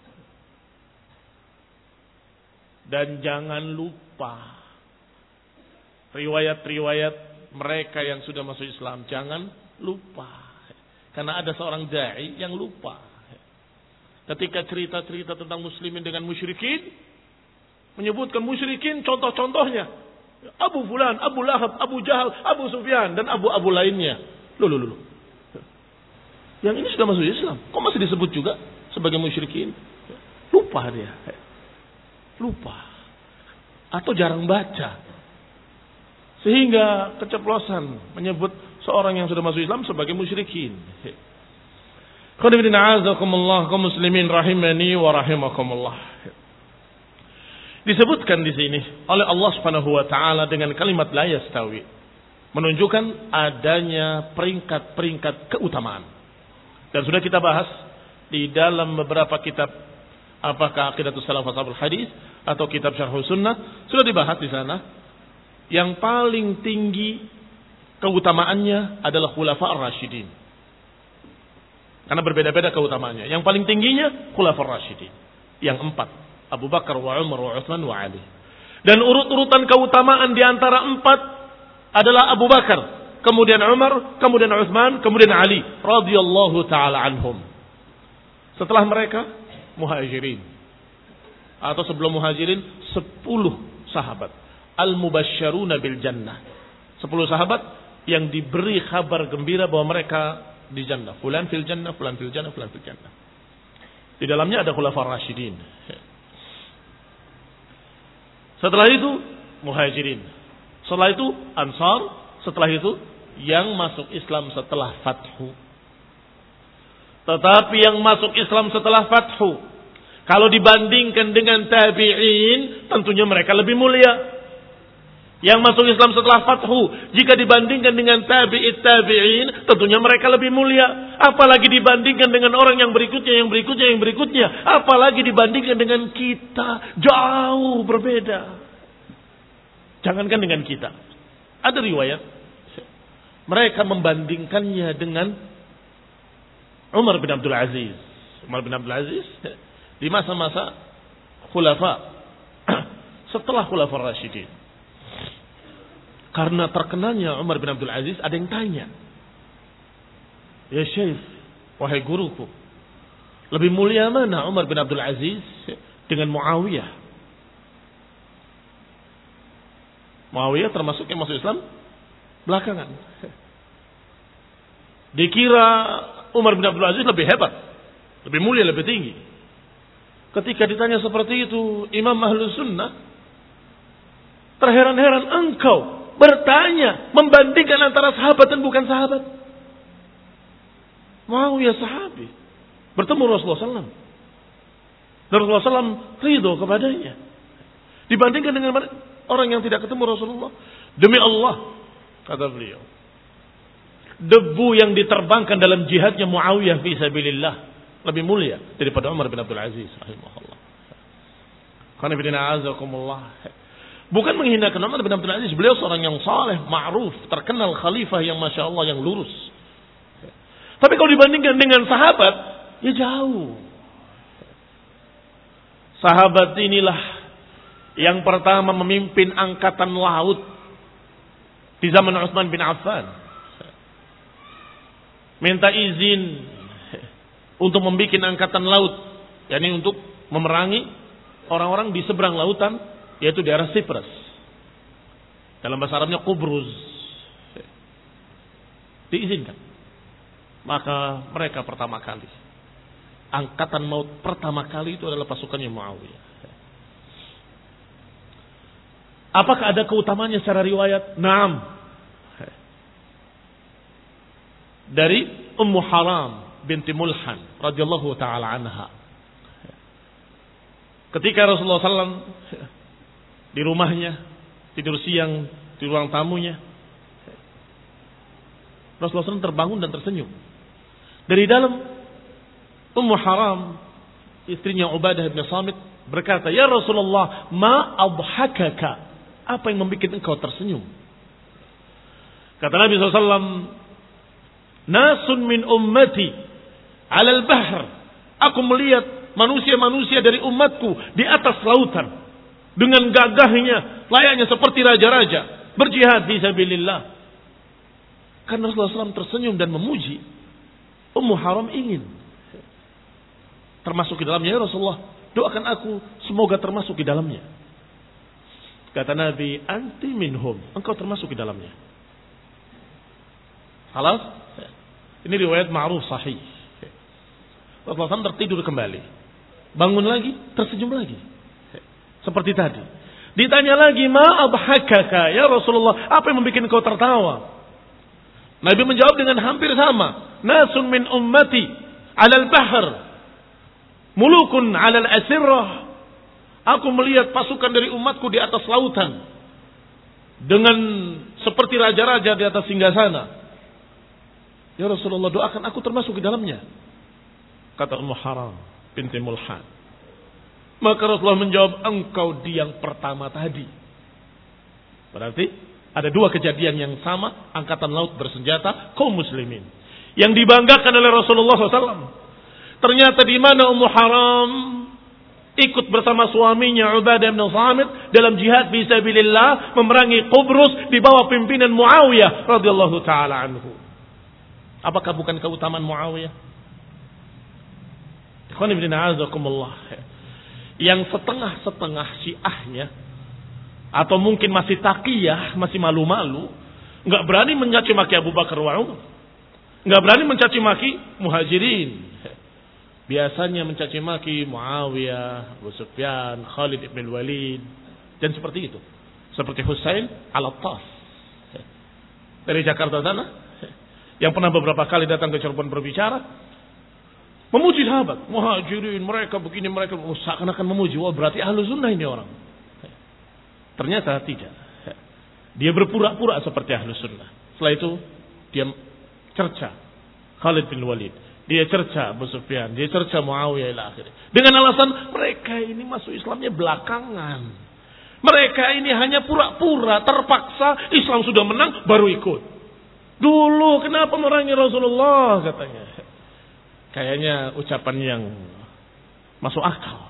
Dan jangan lupa riwayat-riwayat mereka yang sudah masuk Islam, jangan lupa. Karena ada seorang dai yang lupa. Ketika cerita-cerita tentang muslimin dengan musyrikin, menyebutkan musyrikin contoh-contohnya Abu Fulan, Abu Lahab, Abu Jahal, Abu Sufyan dan Abu-Abu lainnya. Loh, loh, loh. Yang ini sudah masuk Islam, kok masih disebut juga sebagai musyrikin? Lupa dia. Lupa. Atau jarang baca. Sehingga keceplosan menyebut seorang yang sudah masuk Islam sebagai musyrikin. Khairuddin a'azakumullah kaum muslimin rahimani wa rahimakumullah. Disebutkan di sini oleh Allah Subhanahu wa taala dengan kalimat la yastawi, menunjukkan adanya peringkat-peringkat keutamaan. Dan sudah kita bahas di dalam beberapa kitab, apakah Aqidatus Salaf Ashabul Hadis atau kitab Syarh Sunnah, sudah dibahas di sana. Yang paling tinggi keutamaannya adalah Khulafa ar-Rasyidin. Karena berbeda-beda keutamaannya. Yang paling tingginya Khulafa ar-Rasyidin. Yang empat, Abu Bakar wa Umar wa Utsman wa Ali. Dan urut-urutan keutamaan di antara empat adalah Abu Bakar, kemudian Umar, kemudian Utsman, kemudian Ali radhiyallahu taala anhum. Setelah mereka Muhajirin. Atau sebelum Muhajirin sepuluh sahabat al-mubasysyaruna bil jannah. Sepuluh sahabat yang diberi kabar gembira bahwa mereka di jannah. Fulan fil jannah, fulan fil jannah, fulan fil jannah. Di dalamnya ada khulafa rasyidin. Setelah itu Muhajirin. Setelah itu Ansar. Setelah itu yang masuk Islam setelah Fathu. Tetapi yang masuk Islam setelah Fathu, kalau dibandingkan dengan tabi'in, tentunya mereka lebih mulia. Yang masuk Islam setelah Fathu, jika dibandingkan dengan tabi'it tabi'in, tentunya mereka lebih mulia. Apalagi dibandingkan dengan orang yang berikutnya, yang berikutnya, yang berikutnya. Apalagi dibandingkan dengan kita, jauh berbeda. Jangankan dengan kita. Ada riwayat, mereka membandingkannya dengan Umar bin Abdul Aziz. Umar bin Abdul Aziz di masa-masa khulafa, setelah khulafa Rasyidin. Karena terkenalnya Umar bin Abdul Aziz, ada yang tanya, ya Syekh, wahai guruku, lebih mulia mana Umar bin Abdul Aziz dengan Muawiyah? Muawiyah termasuk yang masuk Islam belakangan. Dikira Umar bin Abdul Aziz lebih hebat, lebih mulia, lebih tinggi. Ketika ditanya seperti itu, Imam Ahlus Sunnah terheran-heran, engkau bertanya, membandingkan antara sahabat dan bukan sahabat. Muawiyah sahabi, bertemu Rasulullah sallallahu alaihi wasallam. Dan Rasulullah sallallahu alaihi wasallam ridho kepadanya. Dibandingkan dengan orang yang tidak ketemu Rasulullah. Demi Allah, kata beliau, debu yang diterbangkan dalam jihadnya Muawiyah fi sabilillah lebih mulia daripada Umar bin Abdul Aziz rahimahullah. Qanifidina azakumullah. Bukan menghinakan Umar bin Abdul Aziz. Beliau seorang yang saleh, ma'ruf, terkenal khalifah yang Masya Allah yang lurus. Tapi kalau dibandingkan dengan sahabat, ya jauh. Sahabat inilah yang pertama memimpin angkatan laut di zaman Utsman bin Affan. Minta izin untuk membuat angkatan laut, yakni untuk memerangi orang-orang di seberang lautan, yaitu daerah Cyprus. Dalam bahasa Arabnya Qubrus. Diizinkan. Maka mereka pertama kali, angkatan laut pertama kali itu adalah pasukannya Muawiyah. Apakah ada keutamanya secara riwayat? Naam. Dari Ummu Haram binti Mulhan radhiyallahu taala anha. Ketika Rasulullah sallallahu alaihi wasallam di rumahnya tidur siang di ruang tamunya, Rasulullah sallallahu alaihi wasallam terbangun dan tersenyum. Dari dalam, Ummu Haram, istrinya Ubadah bin Samit, berkata, "Ya Rasulullah, ma adhakaka?" Apa yang membuat engkau tersenyum? Kata Nabi shallallahu alaihi wasallam, "Nasun min ummati alal bahr." Aku melihat manusia-manusia dari umatku di atas lautan dengan gagahnya, layaknya seperti raja-raja berjihad fi sabilillah. Karena Rasulullah shallallahu alaihi wasallam tersenyum dan memuji, Ummu Haram ingin termasuk di dalamnya. Ya Rasulullah, doakan aku semoga termasuk di dalamnya. Kata Nabi, anti minhum, engkau termasuk di dalamnya. Halas, ini riwayat ma'ruf sahih. Rasulullah shallallahu alaihi wasallam tertidur kembali, bangun lagi, tersenyum lagi, seperti tadi. Ditanya lagi, ma abhakaka ya Rasulullah, apa yang membuat engkau tertawa? Nabi menjawab dengan hampir sama, nasun min ummati alal bahr, mulukun alal asirrah. Aku melihat pasukan dari umatku di atas lautan dengan seperti raja-raja di atas singgasana. Ya Rasulullah, doakan aku termasuk di dalamnya. Kata Ummu Haram binti Mulhan. Maka Rasulullah menjawab, engkau di yang pertama tadi. Berarti ada dua kejadian yang sama, angkatan laut bersenjata kaum muslimin yang dibanggakan oleh Rasulullah shallallahu alaihi wasallam. Ternyata di mana Ummu Haram ikut bersama suaminya Ubadah bin Samit dalam jihad fi sabilillah memerangi Qubrus di bawah pimpinan Muawiyah radhiyallahu taala anhu. Apakah bukan keutamaan Muawiyah? Ikhwan ibn a'azakumullah. Yang setengah-setengah Syiahnya atau mungkin masih taqiyah, masih malu-malu, enggak berani mencaci maki Abu Bakar wa Umar. Enggak berani mencaci maki Muhajirin. Biasanya mencaci maki Muawiyah, Abu Sufyan, Khalid ibn Walid, dan seperti itu. Seperti Husain al-Attas dari Jakarta sana, yang pernah beberapa kali datang ke Cirebon berbicara, memuji sahabat, Muhajirin, mereka begini, mereka seakan-akan memuji. Wah, berarti ahlu sunnah ini orang. Ternyata tidak. Dia berpura-pura seperti ahlu sunnah. Setelah itu dia cerca Khalid bin Walid, dia cerca Abu Sufyan, dia cerca Muawiyah ila akhirnya. Dengan alasan mereka ini masuk Islamnya belakangan. Mereka ini hanya pura-pura, terpaksa Islam sudah menang baru ikut. Dulu kenapa merangi Rasulullah katanya. Kayaknya ucapan yang masuk akal.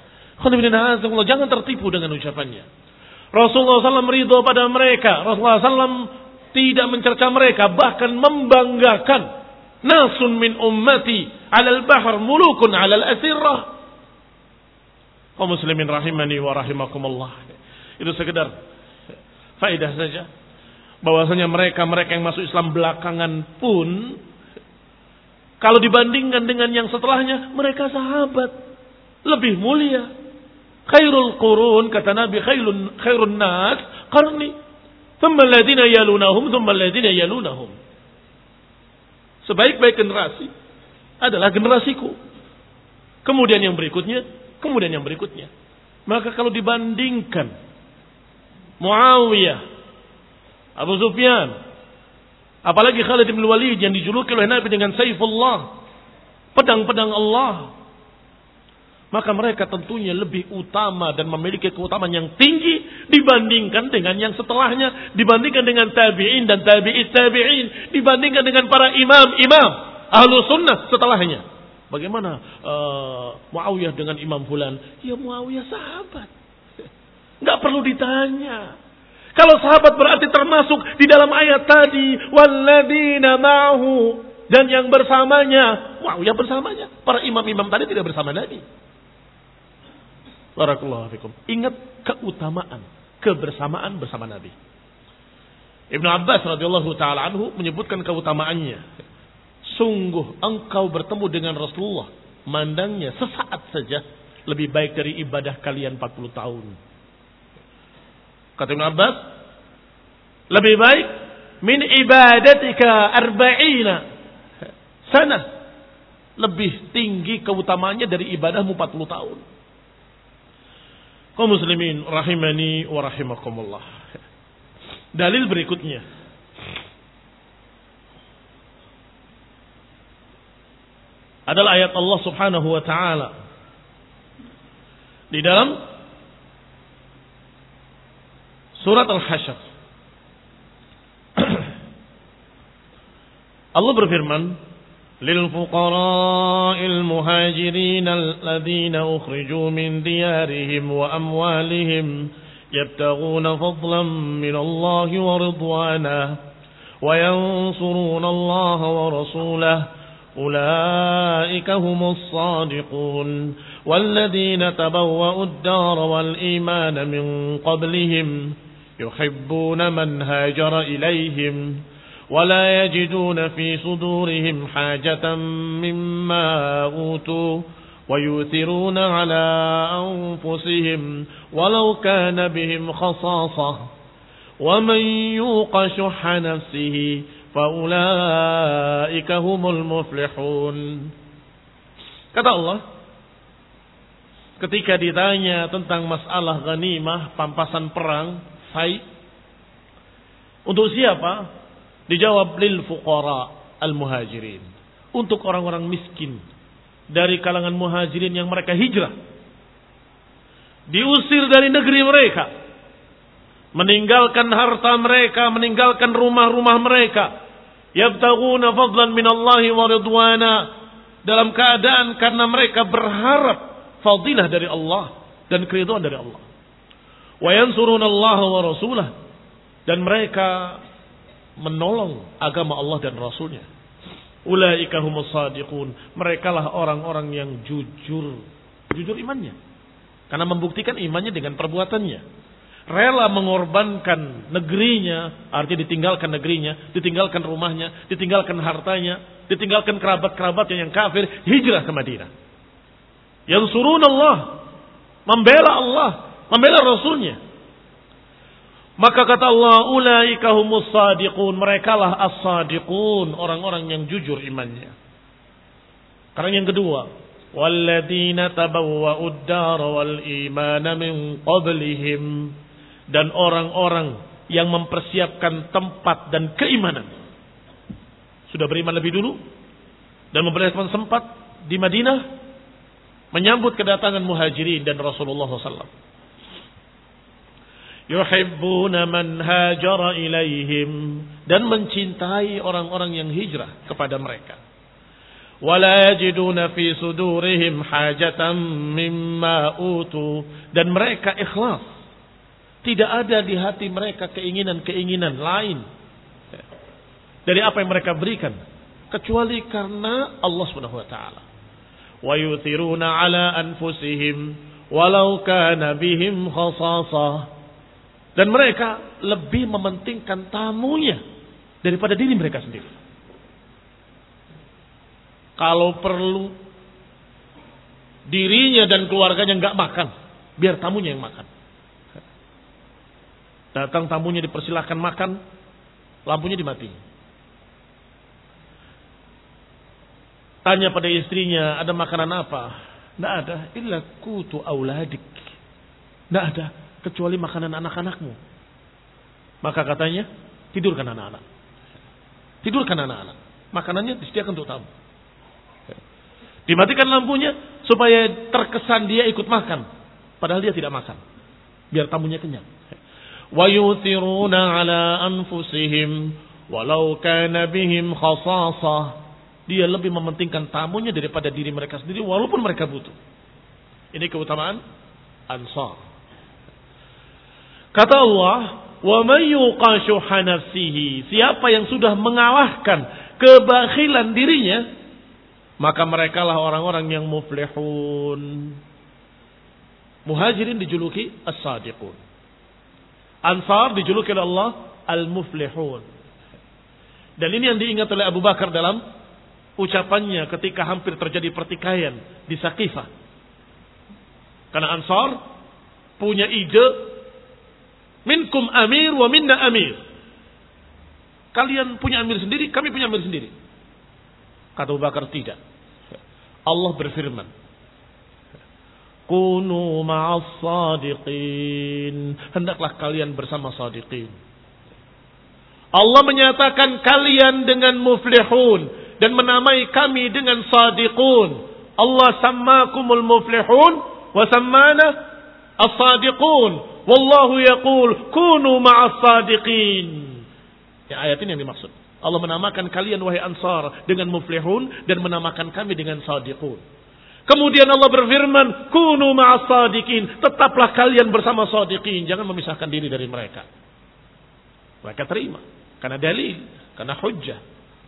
Jangan tertipu dengan ucapannya. Rasulullah shallallahu alaihi wasallam ridho pada mereka. Rasulullah shallallahu alaihi wasallam tidak mencerca mereka, bahkan membanggakan. Nasun min ummati alal bahr mulukun alal asirrah. Kaum muslimin rahimani wa rahimakumullah. Itu sekedar faedah saja, bahwasanya mereka-mereka yang masuk Islam belakangan pun, kalau dibandingkan dengan yang setelahnya, mereka sahabat lebih mulia. Khairul qurun, kata Nabi, khairun khairun nas qarni, thumma alladhina yalunahum, thumma alladhina yalunahum. Sebaik-baik generasi adalah generasiku. Kemudian yang berikutnya, kemudian yang berikutnya. Maka kalau dibandingkan Muawiyah, Abu Sufyan, apalagi Khalid bin Walid yang dijuluki oleh Nabi dengan Saifullah, pedang-pedang Allah, maka mereka tentunya lebih utama dan memiliki keutamaan yang tinggi dibandingkan dengan yang setelahnya, dibandingkan dengan tabi'in dan tabi'it tabi'in, dibandingkan dengan para imam-imam ahlu sunnah setelahnya. Bagaimana uh, Muawiyah dengan Imam Fulan? Ya Muawiyah sahabat, nggak perlu ditanya. Kalau sahabat berarti termasuk di dalam ayat tadi, walladzina ma'ahu, dan yang bersamanya. Muawiyah bersamanya. Para imam-imam tadi tidak bersama Nabi. Barakallahu fikum. Ingat keutamaan kebersamaan bersama Nabi. Ibnu Abbas radhiyallahu taala anhu menyebutkan keutamaannya. Sungguh engkau bertemu dengan Rasulullah, mandangnya sesaat saja lebih baik dari ibadah kalian empat puluh tahun. Kata Ibnu Abbas, lebih baik min ibadatika arba'ina sana, lebih tinggi keutamaannya dari ibadahmu empat puluh tahun. Kaum muslimin rahimani wa rahimakumullah. Dalil berikutnya adalah ayat Allah Subhanahu wa taala di dalam surat Al-Hasyr. Allah berfirman, lil fuqara'il muhajirin alladziina ukhriju min diyarihim wa amwalihim yabtaghuna fadlan min Allah wa ridwanahu wa yansuruna Allah wa rasulahu ulaika humus shadiqun walladzina tabawwa'u ad-dara wal iimana min qablihim yuhibbuna man hajara ilayhim ولا يجدون في صدورهم حاجة مما أوتوا ويؤثرون على أنفسهم ولو كان بهم خصاصة ومن يوق شح نفسه فأولئك هم المفلحون. Kata Allah, ketika ditanya tentang masalah ghanimah, pampasan perang, fai, untuk siapa? Dijawab lil fuqara al muhajirin, untuk orang-orang miskin dari kalangan muhajirin yang mereka hijrah, diusir dari negeri mereka, meninggalkan harta mereka, meninggalkan rumah-rumah mereka, yabtaghuna fadlan minallahi wa ridwana, dalam keadaan karena mereka berharap fadilah dari Allah dan keridhaan dari Allah. Wa yansuruna Allah wa rasulah, dan mereka menolong agama Allah dan Rasulnya. Ulaika humus shadiqun, merekalah orang-orang yang jujur, jujur imannya, karena membuktikan imannya dengan perbuatannya. Rela mengorbankan negerinya, artinya ditinggalkan negerinya, ditinggalkan rumahnya, ditinggalkan hartanya, ditinggalkan kerabat-kerabatnya yang kafir, hijrah ke Madinah. Yansuruna Allah, membela Allah, membela Rasulnya. Maka kata Allah, ulaika humus shadiqun, merekalah as-shadiqun, orang-orang yang jujur imannya. Karena yang kedua, walladzina tabawwa'ud dara wal imana min qablihim, dan orang-orang yang mempersiapkan tempat dan keimanan. Sudah beriman lebih dulu dan mempersiapkan tempat di Madinah menyambut kedatangan muhajirin dan Rasulullah sallallahu alaihi wasallam. Yuhibbuna man hajara ilaihim, dan mencintai orang-orang yang hijrah kepada mereka. Wala yajiduna fi sudurihim hajatan mimma utu, dan mereka ikhlas, tidak ada di hati mereka keinginan-keinginan lain dari apa yang mereka berikan kecuali karena Allah Subhanahu wa taala. Wa yuthiruna ala anfusihim walau kana bihim khasasah, dan mereka lebih mementingkan tamunya daripada diri mereka sendiri. Kalau perlu dirinya dan keluarganya nggak makan, biar tamunya yang makan. Datang tamunya dipersilahkan makan, lampunya dimati. Tanya pada istrinya, ada makanan apa? Nggak ada, illa kutu auladik. Nggak ada kecuali makanan anak-anakmu. Maka katanya, tidurkan anak-anak. Tidurkan anak-anak. Makanannya disediakan untuk tamu. Dimatikan lampunya supaya terkesan dia ikut makan, padahal dia tidak makan. Biar tamunya kenyang. Wa yuthiruna ala anfusihim walau kana bihim khasasah. Dia lebih mementingkan tamunya daripada diri mereka sendiri walaupun mereka butuh. Ini keutamaan Ansar. Kata Allah, wa may yuqa shuhha nafsihi, siapa yang sudah mengalahkan kebakhilan dirinya, maka merekalah orang-orang yang muflihun. Muhajirin dijuluki as-sadiqun. Ansar dijuluki oleh Allah al-muflihun. Dan ini yang diingat oleh Abu Bakar dalam ucapannya ketika hampir terjadi pertikaian di Saqifah. Karena Ansar punya ide, minkum amir wa minna amir. Kalian punya amir sendiri, kami punya amir sendiri. Kata Abu Bakar, tidak. Allah berfirman, kunu ma'as sadiqin, hendaklah kalian bersama sadiqin. Allah menyatakan kalian dengan muflihun dan menamai kami dengan sadiqun. Allah sammakumul muflihun wa sammana as-sadiqun. Wallahu yaqul kunu ma'as sadiqin. Ya, ayat ini yang dimaksud. Allah menamakan kalian wahai Ansar dengan muflihun dan menamakan kami dengan sadiqun. Kemudian Allah berfirman, kunu ma'as sadiqin, tetaplah kalian bersama sadiqin, jangan memisahkan diri dari mereka. Mereka terima karena dalil, karena hujjah.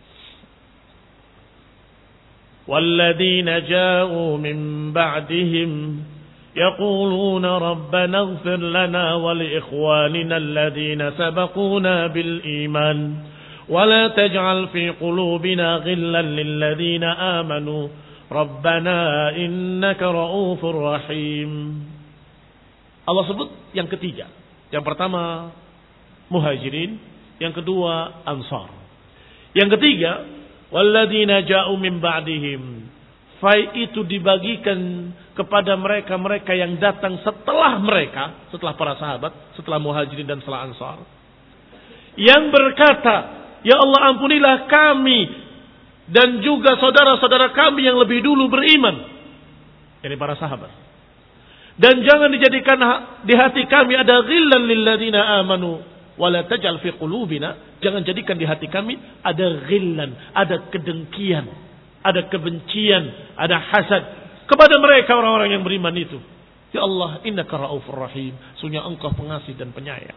Walladzina ja'u min ba'dihim yaquluna rabbana ighfir lana wa li ikhwanina alladhina sabaquna bil iman wa la taj'al fi qulubina ghillan lil ladzina amanu rabbana innaka ra'ufur rahim. Allah sebut yang ketiga. Yang pertama Muhajirin, yang kedua Ansar. Yang ketiga walladzina ja'u min ba'dihim. Fai itu dibagikan kepada mereka-mereka yang datang setelah mereka, setelah para sahabat, setelah Muhajirin dan setelah Ansar, yang berkata, ya Allah ampunilah kami dan juga saudara-saudara kami yang lebih dulu beriman. Ini para sahabat. Dan jangan dijadikan di hati kami ada ghillan lil ladzina amanu wala taj'al fi qulubina, jangan jadikan di hati kami ada ghillan, ada kedengkian, ada kebencian, ada hasad kepada mereka orang-orang yang beriman itu. Ya Allah, innaka ra'ufur rahim, sungguh Engkau pengasih dan penyayang.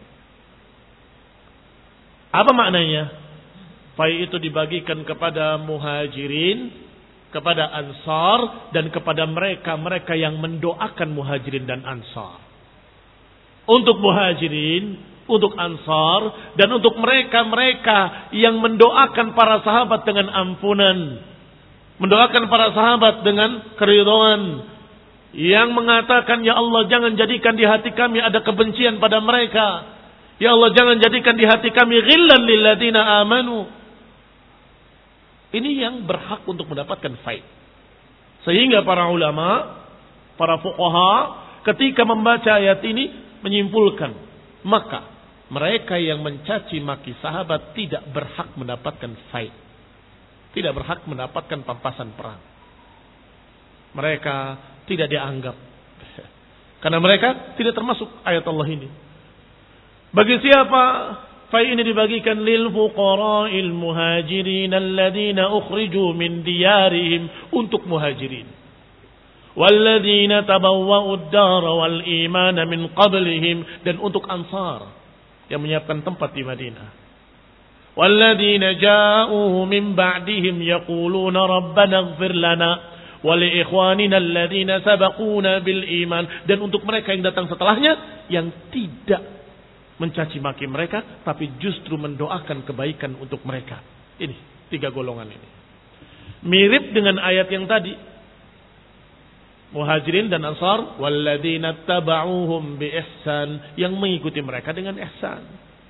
Apa maknanya? Fai itu dibagikan kepada Muhajirin, kepada Ansar, dan kepada mereka-mereka yang mendoakan Muhajirin dan Ansar. Untuk Muhajirin, untuk Ansar, dan untuk mereka-mereka yang mendoakan para sahabat dengan ampunan, mendoakan para sahabat dengan keridhaan, yang mengatakan, ya Allah jangan jadikan di hati kami ada kebencian pada mereka, ya Allah jangan jadikan di hati kami ghillan lil ladzina amanu. Ini yang berhak untuk mendapatkan faid. Sehingga para ulama, para fuqaha ketika membaca ayat ini menyimpulkan, maka mereka yang mencaci maki sahabat tidak berhak mendapatkan faid. Tidak berhak mendapatkan pampasan perang. Mereka tidak dianggap. Karena mereka tidak termasuk ayat Allah ini. Bagi siapa fai ini dibagikan? Lil fuqara'il muhajirin alladzina ukhriju min diyarihim, untuk muhajirin. Walladzina tabawwa'ud dara wal imana min qablihim, dan untuk Ansar yang menyiapkan tempat di Madinah. Walladzina ja'u min ba'dihim yaquluna rabbana ighfir lana wa li ikhwanina alladzina sabaquna bil iman, dan untuk mereka yang datang setelahnya yang tidak mencaci maki mereka tapi justru mendoakan kebaikan untuk mereka. Ini tiga golongan ini. Mirip dengan ayat yang tadi. Muhajirin dan Ansar walladzina tabauhum bi ihsan, yang mengikuti mereka dengan ihsan.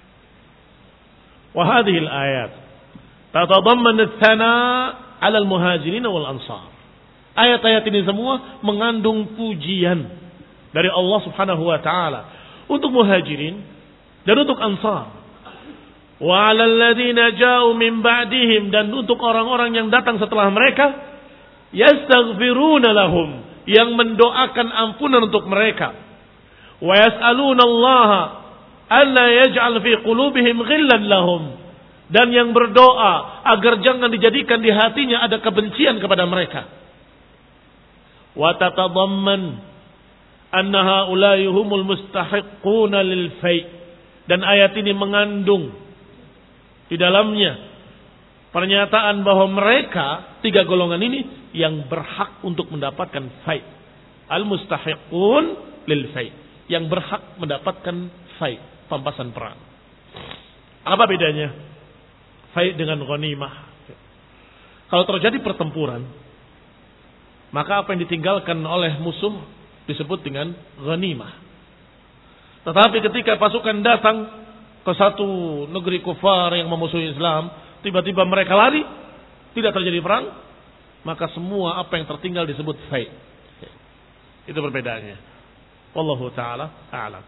Wa hadhihi al-ayat tatadamman ats-tsana 'ala al-muhajirin wal ansar. Ayat-ayat ini semua mengandung pujian dari Allah Subhanahu wa taala untuk Muhajirin dan untuk Ansar. Wa 'alal ladzina ja'u min ba'dihim, dan untuk orang-orang yang datang setelah mereka, yastaghfiruna lahum, yang mendoakan ampunan untuk mereka. Wa yas'aluna Allah alla yaj'al fi qulubihim ghillan lahum, dan yang berdoa agar jangan dijadikan di hatinya ada kebencian kepada mereka. Wa tatadamman anna haula'i humul mustahiqquna lil fai', dan ayat ini mengandung di dalamnya pernyataan bahwa mereka tiga golongan ini yang berhak untuk mendapatkan fai'. Al-mustahiqqun lil fai', yang berhak mendapatkan fai', pampasan perang. Apa bedanya fai' dengan ghanimah? Kalau terjadi pertempuran, maka apa yang ditinggalkan oleh musuh disebut dengan ghanimah. Tetapi ketika pasukan datang ke satu negeri kufar yang memusuhi Islam, tiba-tiba mereka lari, tidak terjadi perang, maka semua apa yang tertinggal disebut fai'. Itu perbedaannya. Wallahu ta'ala a'lam.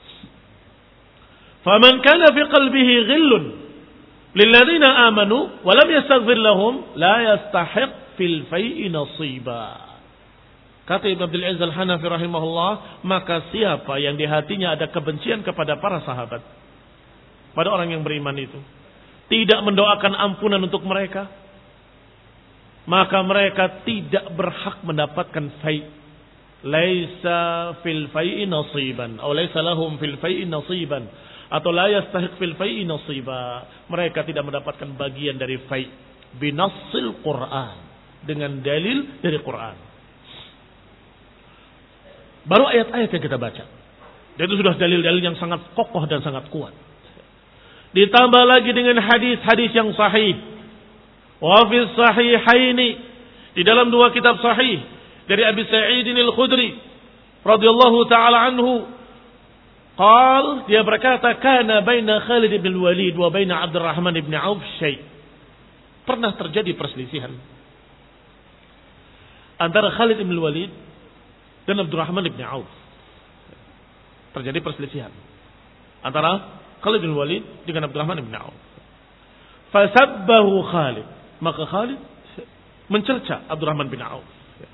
Faman kana fi qalbihi ghillun lilladheena amanu wa lam yastaghfir lahum la yastahiq fil fai'i nasiba. Kata Ibnu Abdul Aziz Al-Hanafi rahimahullah, maka siapa yang di hatinya ada kebencian kepada para sahabat, pada orang yang beriman itu, tidak mendoakan ampunan untuk mereka, maka mereka tidak berhak mendapatkan fai'. Laisa fil fai'i nasiban, atau laisa lahum fil fai'i nasiban, atau la yastahiq fil fai'i nasiba. Mereka tidak mendapatkan bagian dari fai' binassil Quran, dengan dalil dari Quran. Baru ayat-ayat yang kita baca, dan itu sudah dalil-dalil yang sangat kokoh dan sangat kuat. Ditambah lagi dengan hadis-hadis yang sahih. Wa fi sahihaini, di dalam dua kitab sahih dari Abi Sa'id Al-Khudri radhiyallahu taala anhu, qal, dia berkata, kana baina Khalid bin Walid wa baina Abdurrahman bin Auf syai'. Pernah terjadi perselisihan antara Khalid bin Walid dan Abdurrahman bin Auf. Terjadi perselisihan antara Khalid bin Walid dengan Abdurrahman bin Auf. Fasabbahu Khalid, maka Khalid mencerca Abdurrahman bin Auf.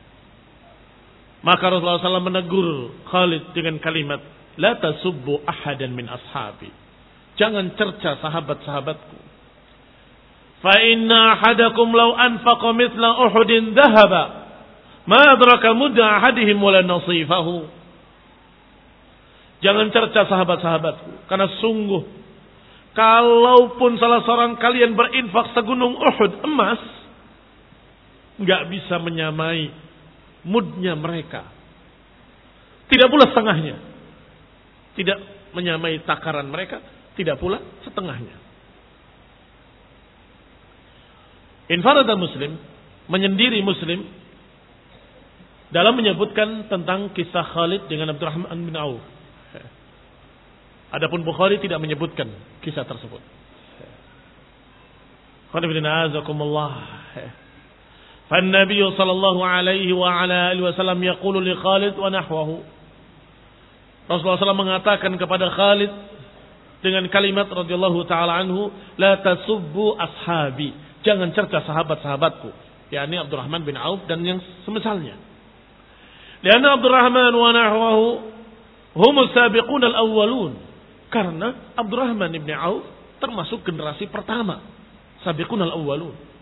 Maka Rasulullah shallallahu alaihi wasallam menegur Khalid dengan kalimat, la tasubbu ahadan min ashabi, jangan cerca sahabat-sahabatku. Fa inna ahadakum law anfaqa mithla Uhudin dhahaba ma adraka mudda ahadihim wala nasifahu. Jangan cerca sahabat-sahabatku, karena sungguh kalaupun salah seorang kalian berinfak segunung Uhud emas, enggak bisa menyamai mudnya mereka, tidak pula setengahnya, tidak menyamai takaran mereka, tidak pula setengahnya. Infarada Muslim, menyendiri Muslim dalam menyebutkan tentang kisah Khalid dengan Abdurrahman bin Auf. Adapun Bukhari tidak menyebutkan kisah tersebut. فالنبي صلى الله عليه وعلى آله وسلم يقول لخالد ونحوه. Rasulullah shallallahu alaihi wasallam mengatakan kepada Khalid dengan kalimat radhiyallahu taala anhu, la tasubbu ashabi, jangan cerca sahabat-sahabatku, yakni Abdurrahman bin Auf dan yang semisalnya. Karena Abdurrahman wa nahwahu humus sabiqun al-awwalun, karena Abdurrahman bin Auf termasuk generasi pertama, sabiqun al-awwalun.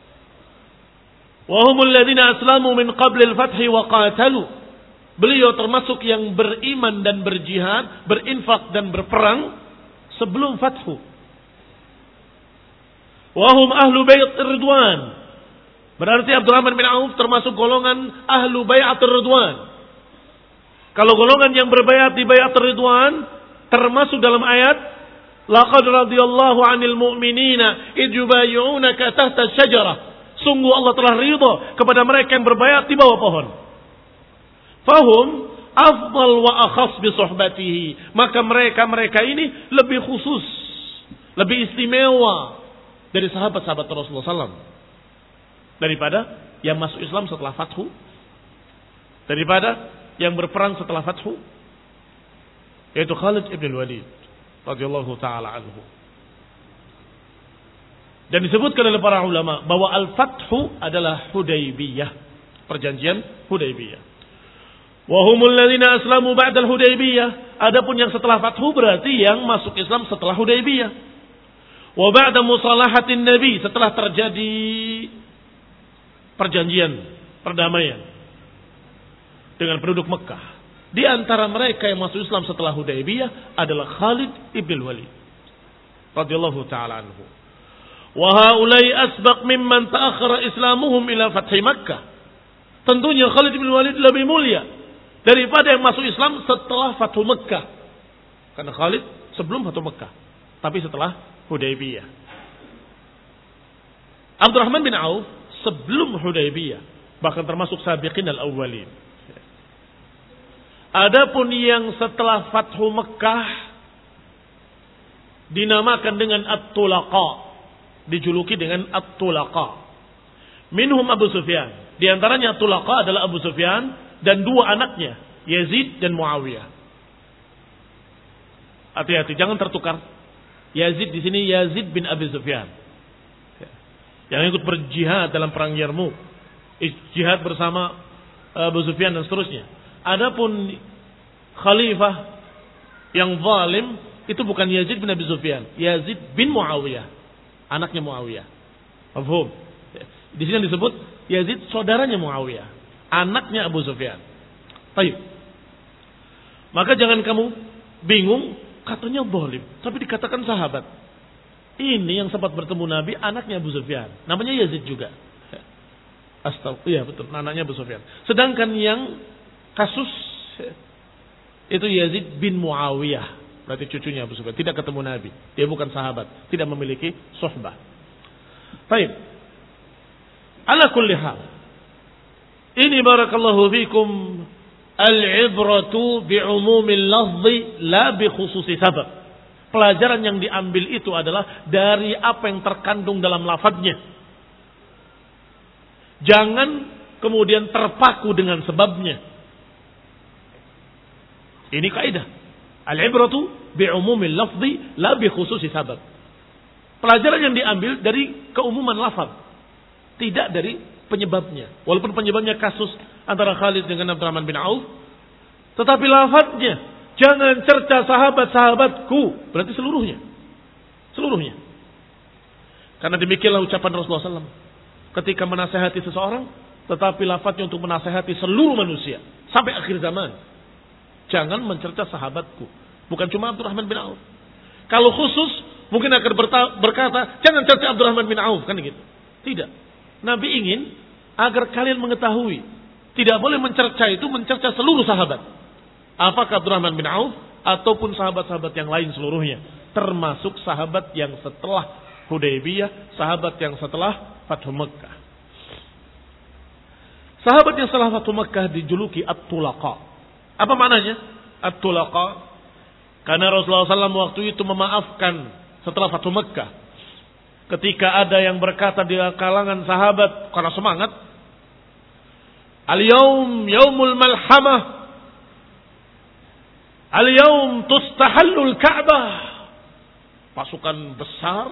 Wa humul ladzina aslamu min qabli al-fath wa qatalu. Beliau termasuk yang beriman dan berjihad, berinfak dan berperang sebelum fathu. Wa hum ahlu bait ridwan. Berarti Abdurrahman bin Auf termasuk golongan ahlu bai'at ridwan. Kalau golongan yang berbaiat di bai'at ridwan termasuk dalam ayat laqad radhiyallahu 'anil mu'minina idh yubayyi'unaka tahta syajarah. Sungguh Allah telah ridha kepada mereka yang berbaiat di bawah pohon. Fahum afdal wa akhas bi suhbatihi. Maka mereka-mereka ini lebih khusus, lebih istimewa dari sahabat-sahabat Rasulullah sallallahu alaihi wasallam, daripada yang masuk Islam setelah fathu, daripada yang berperang setelah fathu, yaitu Khalid ibn Walid radhiyallahu taala anhu. Dan disebutkan oleh para ulama bahwa al-fathu adalah Hudaybiyah. perjanjian Hudaybiyah. Wa humul ladzina aslamu ba'dal Hudaybiyah. Adapun yang setelah Fathu berarti yang masuk Islam setelah Hudaybiyah. Wa ba'da musalahatin Nabi, setelah terjadi perjanjian, perdamaian dengan penduduk Mekah. Di antara mereka yang masuk Islam setelah Hudaybiyah adalah Khalid ibn Walid radhiyallahu taala anhu. Wa haula'i asbaq mimman ta'akhkhara islamuhum ila fathi Makkah. Tentunya Khalid ibn Walid lebih mulia daripada yang masuk Islam setelah Fathu Makkah. Karena Khalid sebelum Fathu Makkah, tapi setelah Hudaybiyah. Abdurrahman bin Auf sebelum Hudaybiyah, bahkan termasuk sabiqin al-awwalin. Adapun yang setelah Fathu Makkah dinamakan dengan At-Tulaqa, dijuluki dengan At-Tulaqa. Minhum Abu Sufyan. Di antaranya At-Tulaqa adalah Abu Sufyan dan dua anaknya, Yazid dan Muawiyah. Hati-hati, jangan tertukar. Yazid di sini Yazid bin Abi Sufyan, yang ikut berjihad dalam perang Yarmuk, jihad bersama Abu Sufyan dan seterusnya. Adapun khalifah yang zalim itu bukan Yazid bin Abi Sufyan, Yazid bin Muawiyah, anaknya Muawiyah. Paham? Di sini disebut Yazid saudaranya Muawiyah, anaknya Abu Sufyan. Baik. Maka jangan kamu bingung, katanya zalim, tapi dikatakan sahabat. Ini yang sempat bertemu Nabi, anaknya Abu Sufyan, namanya Yazid juga. Astagfirullah, iya betul, anaknya Abu Sufyan. Sedangkan yang kasus itu Yazid bin Muawiyah, berarti cucunya Abu Sufyan, tidak ketemu Nabi, dia bukan sahabat, tidak memiliki suhbah. Baik. Ala kulli hal, ini barakallahu fikum, al-ibratu bi'umumil lafzi la bi khususi sabab. Pelajaran yang diambil itu adalah dari apa yang terkandung dalam lafadznya. Jangan kemudian terpaku dengan sebabnya. Ini kaidah. Al-ibratu bi'umumil lafzi la bi khususi sabab. Pelajaran yang diambil dari keumuman lafaz, tidak dari penyebabnya. Walaupun penyebabnya kasus antara Khalid dengan Abdurrahman bin Auf, tetapi lafadznya, jangan cerca sahabat-sahabatku, berarti seluruhnya. Seluruhnya. Karena demikianlah ucapan Rasulullah shallallahu alaihi wasallam ketika menasehati seseorang, tetapi lafadznya untuk menasehati seluruh manusia sampai akhir zaman. Jangan mencerca sahabatku, bukan cuma Abdurrahman bin Auf. Kalau khusus mungkin akan berkata, jangan cerca Abdurrahman bin Auf, kan gitu. Tidak. Nabi ingin agar kalian mengetahui, tidak boleh mencerca itu mencerca seluruh sahabat. Apakah Abdurrahman bin Auf ataupun sahabat-sahabat yang lain seluruhnya, termasuk sahabat yang setelah Hudaybiyah, sahabat yang setelah Fathu Makkah. Sahabat yang setelah Fathu Makkah dijuluki At-Tulaqa. Apa maknanya? At-Tulaqa karena Rasulullah shallallahu alaihi wasallam waktu itu memaafkan setelah Fathu Makkah. Ketika ada yang berkata di kalangan sahabat karena semangat, Al-yawm yaumul malhamah, Al-yawm tustahallul Ka'bah. Pasukan besar,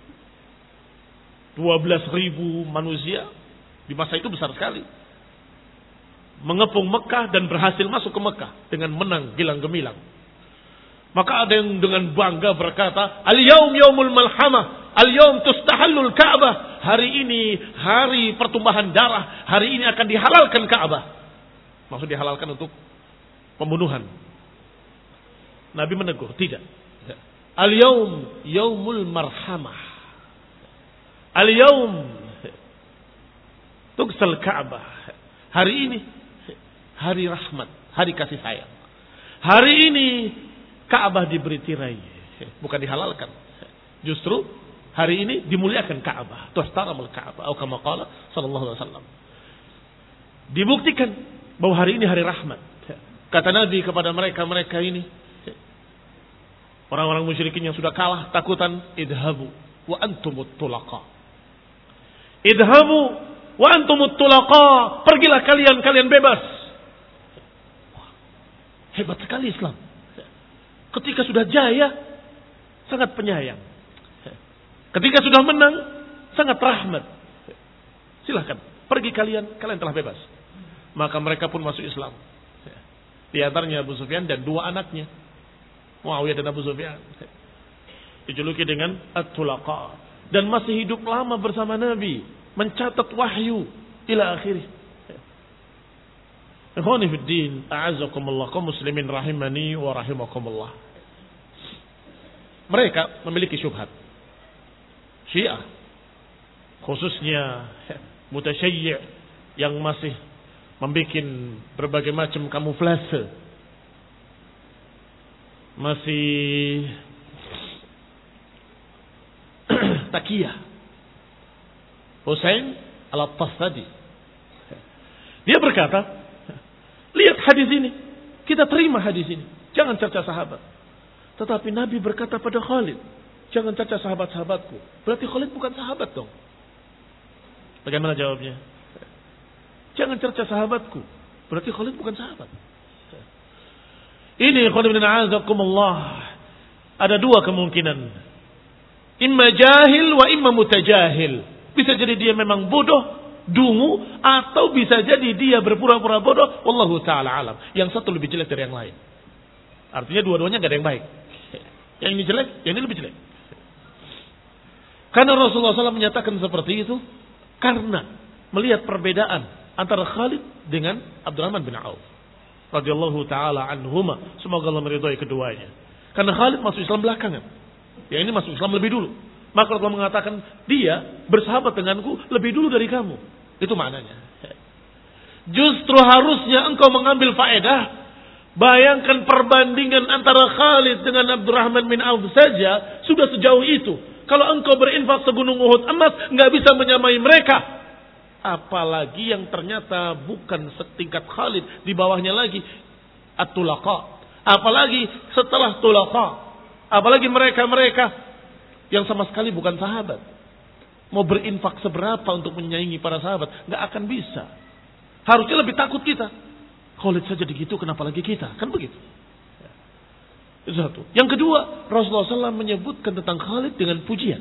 dua belas ribu manusia, di masa itu besar sekali, mengepung Mekah dan berhasil masuk ke Mekah dengan menang gilang gemilang. Maka ada yang dengan bangga berkata, Al-yawm yaumul malhamah, Al-yawm tustahallul Ka'bah. Hari ini hari pertumbuhan darah, hari ini akan dihalalkan Ka'bah. Maksud dihalalkan untuk pembunuhan. Nabi menegur, tidak. Al-yawm yaumul marhamah, Al-yawm tugsal Ka'bah. Hari ini hari rahmat, hari kasih sayang. Hari ini Ka'bah diberi tirai, bukan dihalalkan. Justru hari ini dimuliakan Ka'bah. Tuhtaramul Ka'bah atau kama qala sallallahu alaihi wasallam. Dibuktikan bahwa hari ini hari rahmat. Kata Nabi kepada mereka-mereka ini, orang-orang musyrikin yang sudah kalah takutan, idhabu wa antumut tulaqa. Idhabu wa antumut tulaqa. Pergilah kalian, kalian bebas. Hebat sekali Islam. Ketika sudah jaya, sangat penyayang. Ketika sudah menang, sangat rahmat. Silahkan, pergi kalian, kalian telah bebas. maka mereka pun masuk Islam. Di antaranya Abu Sufyan dan dua anaknya, Muawiyah dan Abu Sufyan. Dijuluki dengan At-Tulaqa. Dan masih hidup lama bersama Nabi, mencatat wahyu ila akhirih. Ikhwani fid din, a'azzakumullah, kaum muslimin rahimani wa rahimakumullah. Mereka memiliki syubhat. Syiah, khususnya mutasyayyi' yang masih membuat berbagai macam kamuflase, masih takiyah. Husain al-Tastadi, dia berkata, lihat hadis ini, kita terima hadis ini, jangan cerca sahabat. Tetapi Nabi berkata pada Khalid, jangan cerca sahabat-sahabatku. Berarti Khalid bukan sahabat dong. Bagaimana jawabnya? Jangan cerca sahabatku. Berarti Khalid bukan sahabat. Ini Khalid bin A'azakumullah. Ada dua kemungkinan. Imma jahil wa imma mutajahil. Bisa jadi dia memang bodoh, dungu, atau bisa jadi dia berpura-pura bodoh. Wallahu ta'ala alam. Yang satu lebih jelek dari yang lain. Artinya dua-duanya gak ada yang baik. Yang ini jelek, yang ini lebih jelek. Karena Rasulullah shallallahu alaihi wasallam menyatakan seperti itu karena melihat perbedaan antara Khalid dengan Abdurrahman bin Auf radhiyallahu taala anhuma, semoga Allah meridhai keduanya. Karena Khalid masuk Islam belakangan, yang ini masuk Islam lebih dulu. Maka Allah mengatakan dia bersahabat denganku lebih dulu dari kamu. Itu maknanya. Justru harusnya engkau mengambil faedah. Bayangkan perbandingan antara Khalid dengan Abdurrahman bin Auf saja sudah sejauh itu. Kalau engkau berinfak segunung Uhud emas, nggak bisa menyamai mereka. Apalagi yang ternyata bukan setingkat Khalid, di bawahnya lagi At-Tulaqa. Apalagi setelah Tulaqa. Apalagi mereka-mereka yang sama sekali bukan sahabat. Mau berinfak seberapa untuk menyaingi para sahabat, nggak akan bisa. Harusnya lebih takut kita. Khalid saja begitu, kenapa lagi kita? Kan begitu. Satu. Yang kedua, Rasulullah shallallahu alaihi wasallam menyebutkan tentang Khalid dengan pujian.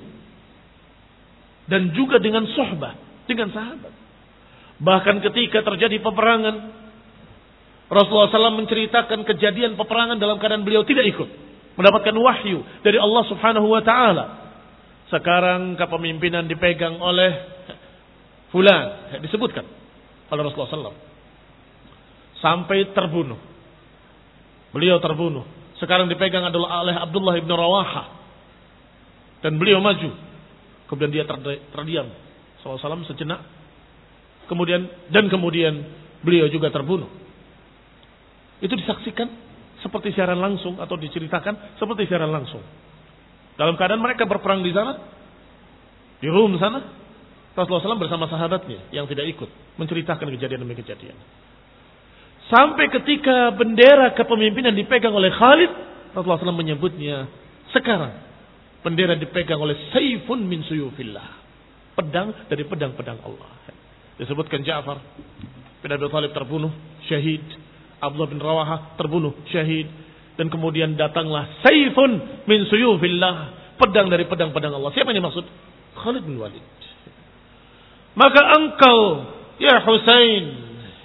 Dan juga dengan sohbah, dengan sahabat. Bahkan ketika terjadi peperangan, Rasulullah shallallahu alaihi wasallam menceritakan kejadian peperangan dalam keadaan beliau tidak ikut. Mendapatkan wahyu dari Allah subhanahu wa ta'ala. Sekarang kepemimpinan dipegang oleh fulan. Disebutkan oleh Rasulullah shallallahu alaihi wasallam. Sampai terbunuh. Beliau terbunuh. Sekarang dipegang adalah oleh Abdullah ibn Rawaha. Dan beliau maju. Kemudian dia terdiam. Sallallahu alaihi wasallam sejenak. Kemudian dan kemudian beliau juga terbunuh. Itu disaksikan seperti siaran langsung atau diceritakan seperti siaran langsung. Dalam keadaan mereka berperang di sana, di Rum sana, Rasulullah shallallahu alaihi wasallam bersama sahabatnya yang tidak ikut menceritakan kejadian demi kejadian. Sampai ketika bendera kepemimpinan dipegang oleh Khalid, Rasulullah shallallahu alaihi wasallam menyebutnya sekarang bendera dipegang oleh Saifun min suyufillah, pedang dari pedang-pedang Allah. Disebutkan Ja'far bin Abi Thalib terbunuh syahid, Abdullah bin Rawaha terbunuh syahid, dan kemudian datanglah Saifun min suyufillah, pedang dari pedang-pedang Allah. Siapa yang dimaksud? Khalid bin Walid. Maka engkau ya Husain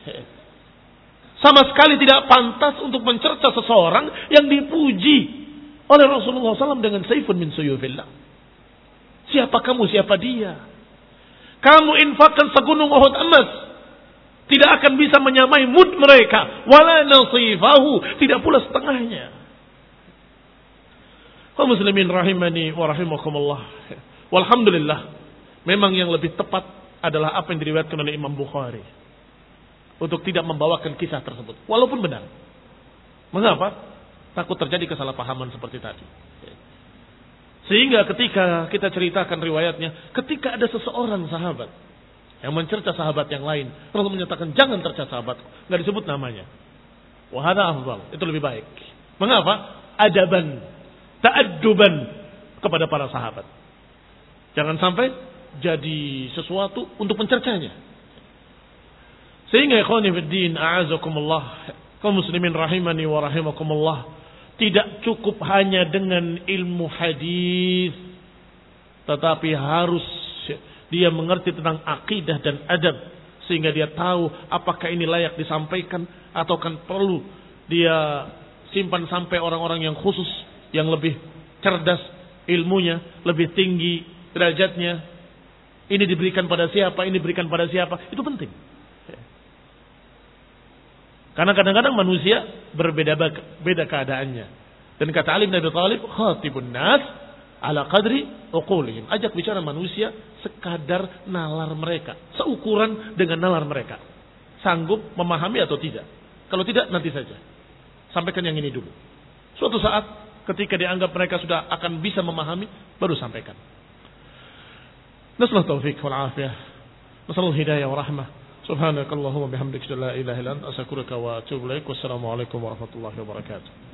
sama sekali tidak pantas untuk mencerca seseorang yang dipuji oleh Rasulullah shallallahu alaihi wasallam dengan Saifun min suyufillah. Siapa kamu, siapa dia? Kamu infakkan segunung Uhud emas, tidak akan bisa menyamai mud mereka. Wala nasifahu, tidak pula setengahnya. Kaum muslimin rahimani wa rahimakumullah. Walhamdulillah, memang yang lebih tepat adalah apa yang diriwayatkan oleh Imam Bukhari. Untuk tidak membawakan kisah tersebut. Walaupun benar. Mengapa? Takut terjadi kesalahpahaman seperti tadi. Sehingga ketika kita ceritakan riwayatnya, ketika ada seseorang sahabat yang mencerca sahabat yang lain, Rasul menyatakan jangan cerca sahabat, nggak disebut namanya. Wahada afdal, itu lebih baik. Mengapa? Adaban, ta'adduban kepada para sahabat. Jangan sampai jadi sesuatu untuk mencercanya. Sehingga ikhwani fiddin, a'azakumullah, kaum muslimin rahimani wa rahimakumullah, tidak cukup hanya dengan ilmu hadis, tetapi harus dia mengerti tentang akidah dan adab, sehingga dia tahu apakah ini layak disampaikan atau kan perlu dia simpan sampai orang-orang yang khusus, yang lebih cerdas ilmunya, lebih tinggi derajatnya. Ini diberikan pada siapa, ini diberikan pada siapa, itu penting. Karena kadang-kadang manusia berbeda beda keadaannya. Dan kata Ali bin Abi Thalib, khatibun nas ala qadri uqulihim. Ajak bicara manusia sekadar nalar mereka, seukuran dengan nalar mereka. Sanggup memahami atau tidak? Kalau tidak, nanti saja. Sampaikan yang ini dulu. Suatu saat ketika dianggap mereka sudah akan bisa memahami, baru sampaikan. Nasallahu taufiq wal afiyah. Nasallahu hidayah wa rahmah. Subhanakallahumma bihamdika la ilaha illa anta astaghfiruka wa atubu ilaik. Wassalamu alaikum warahmatullahi wabarakatuh.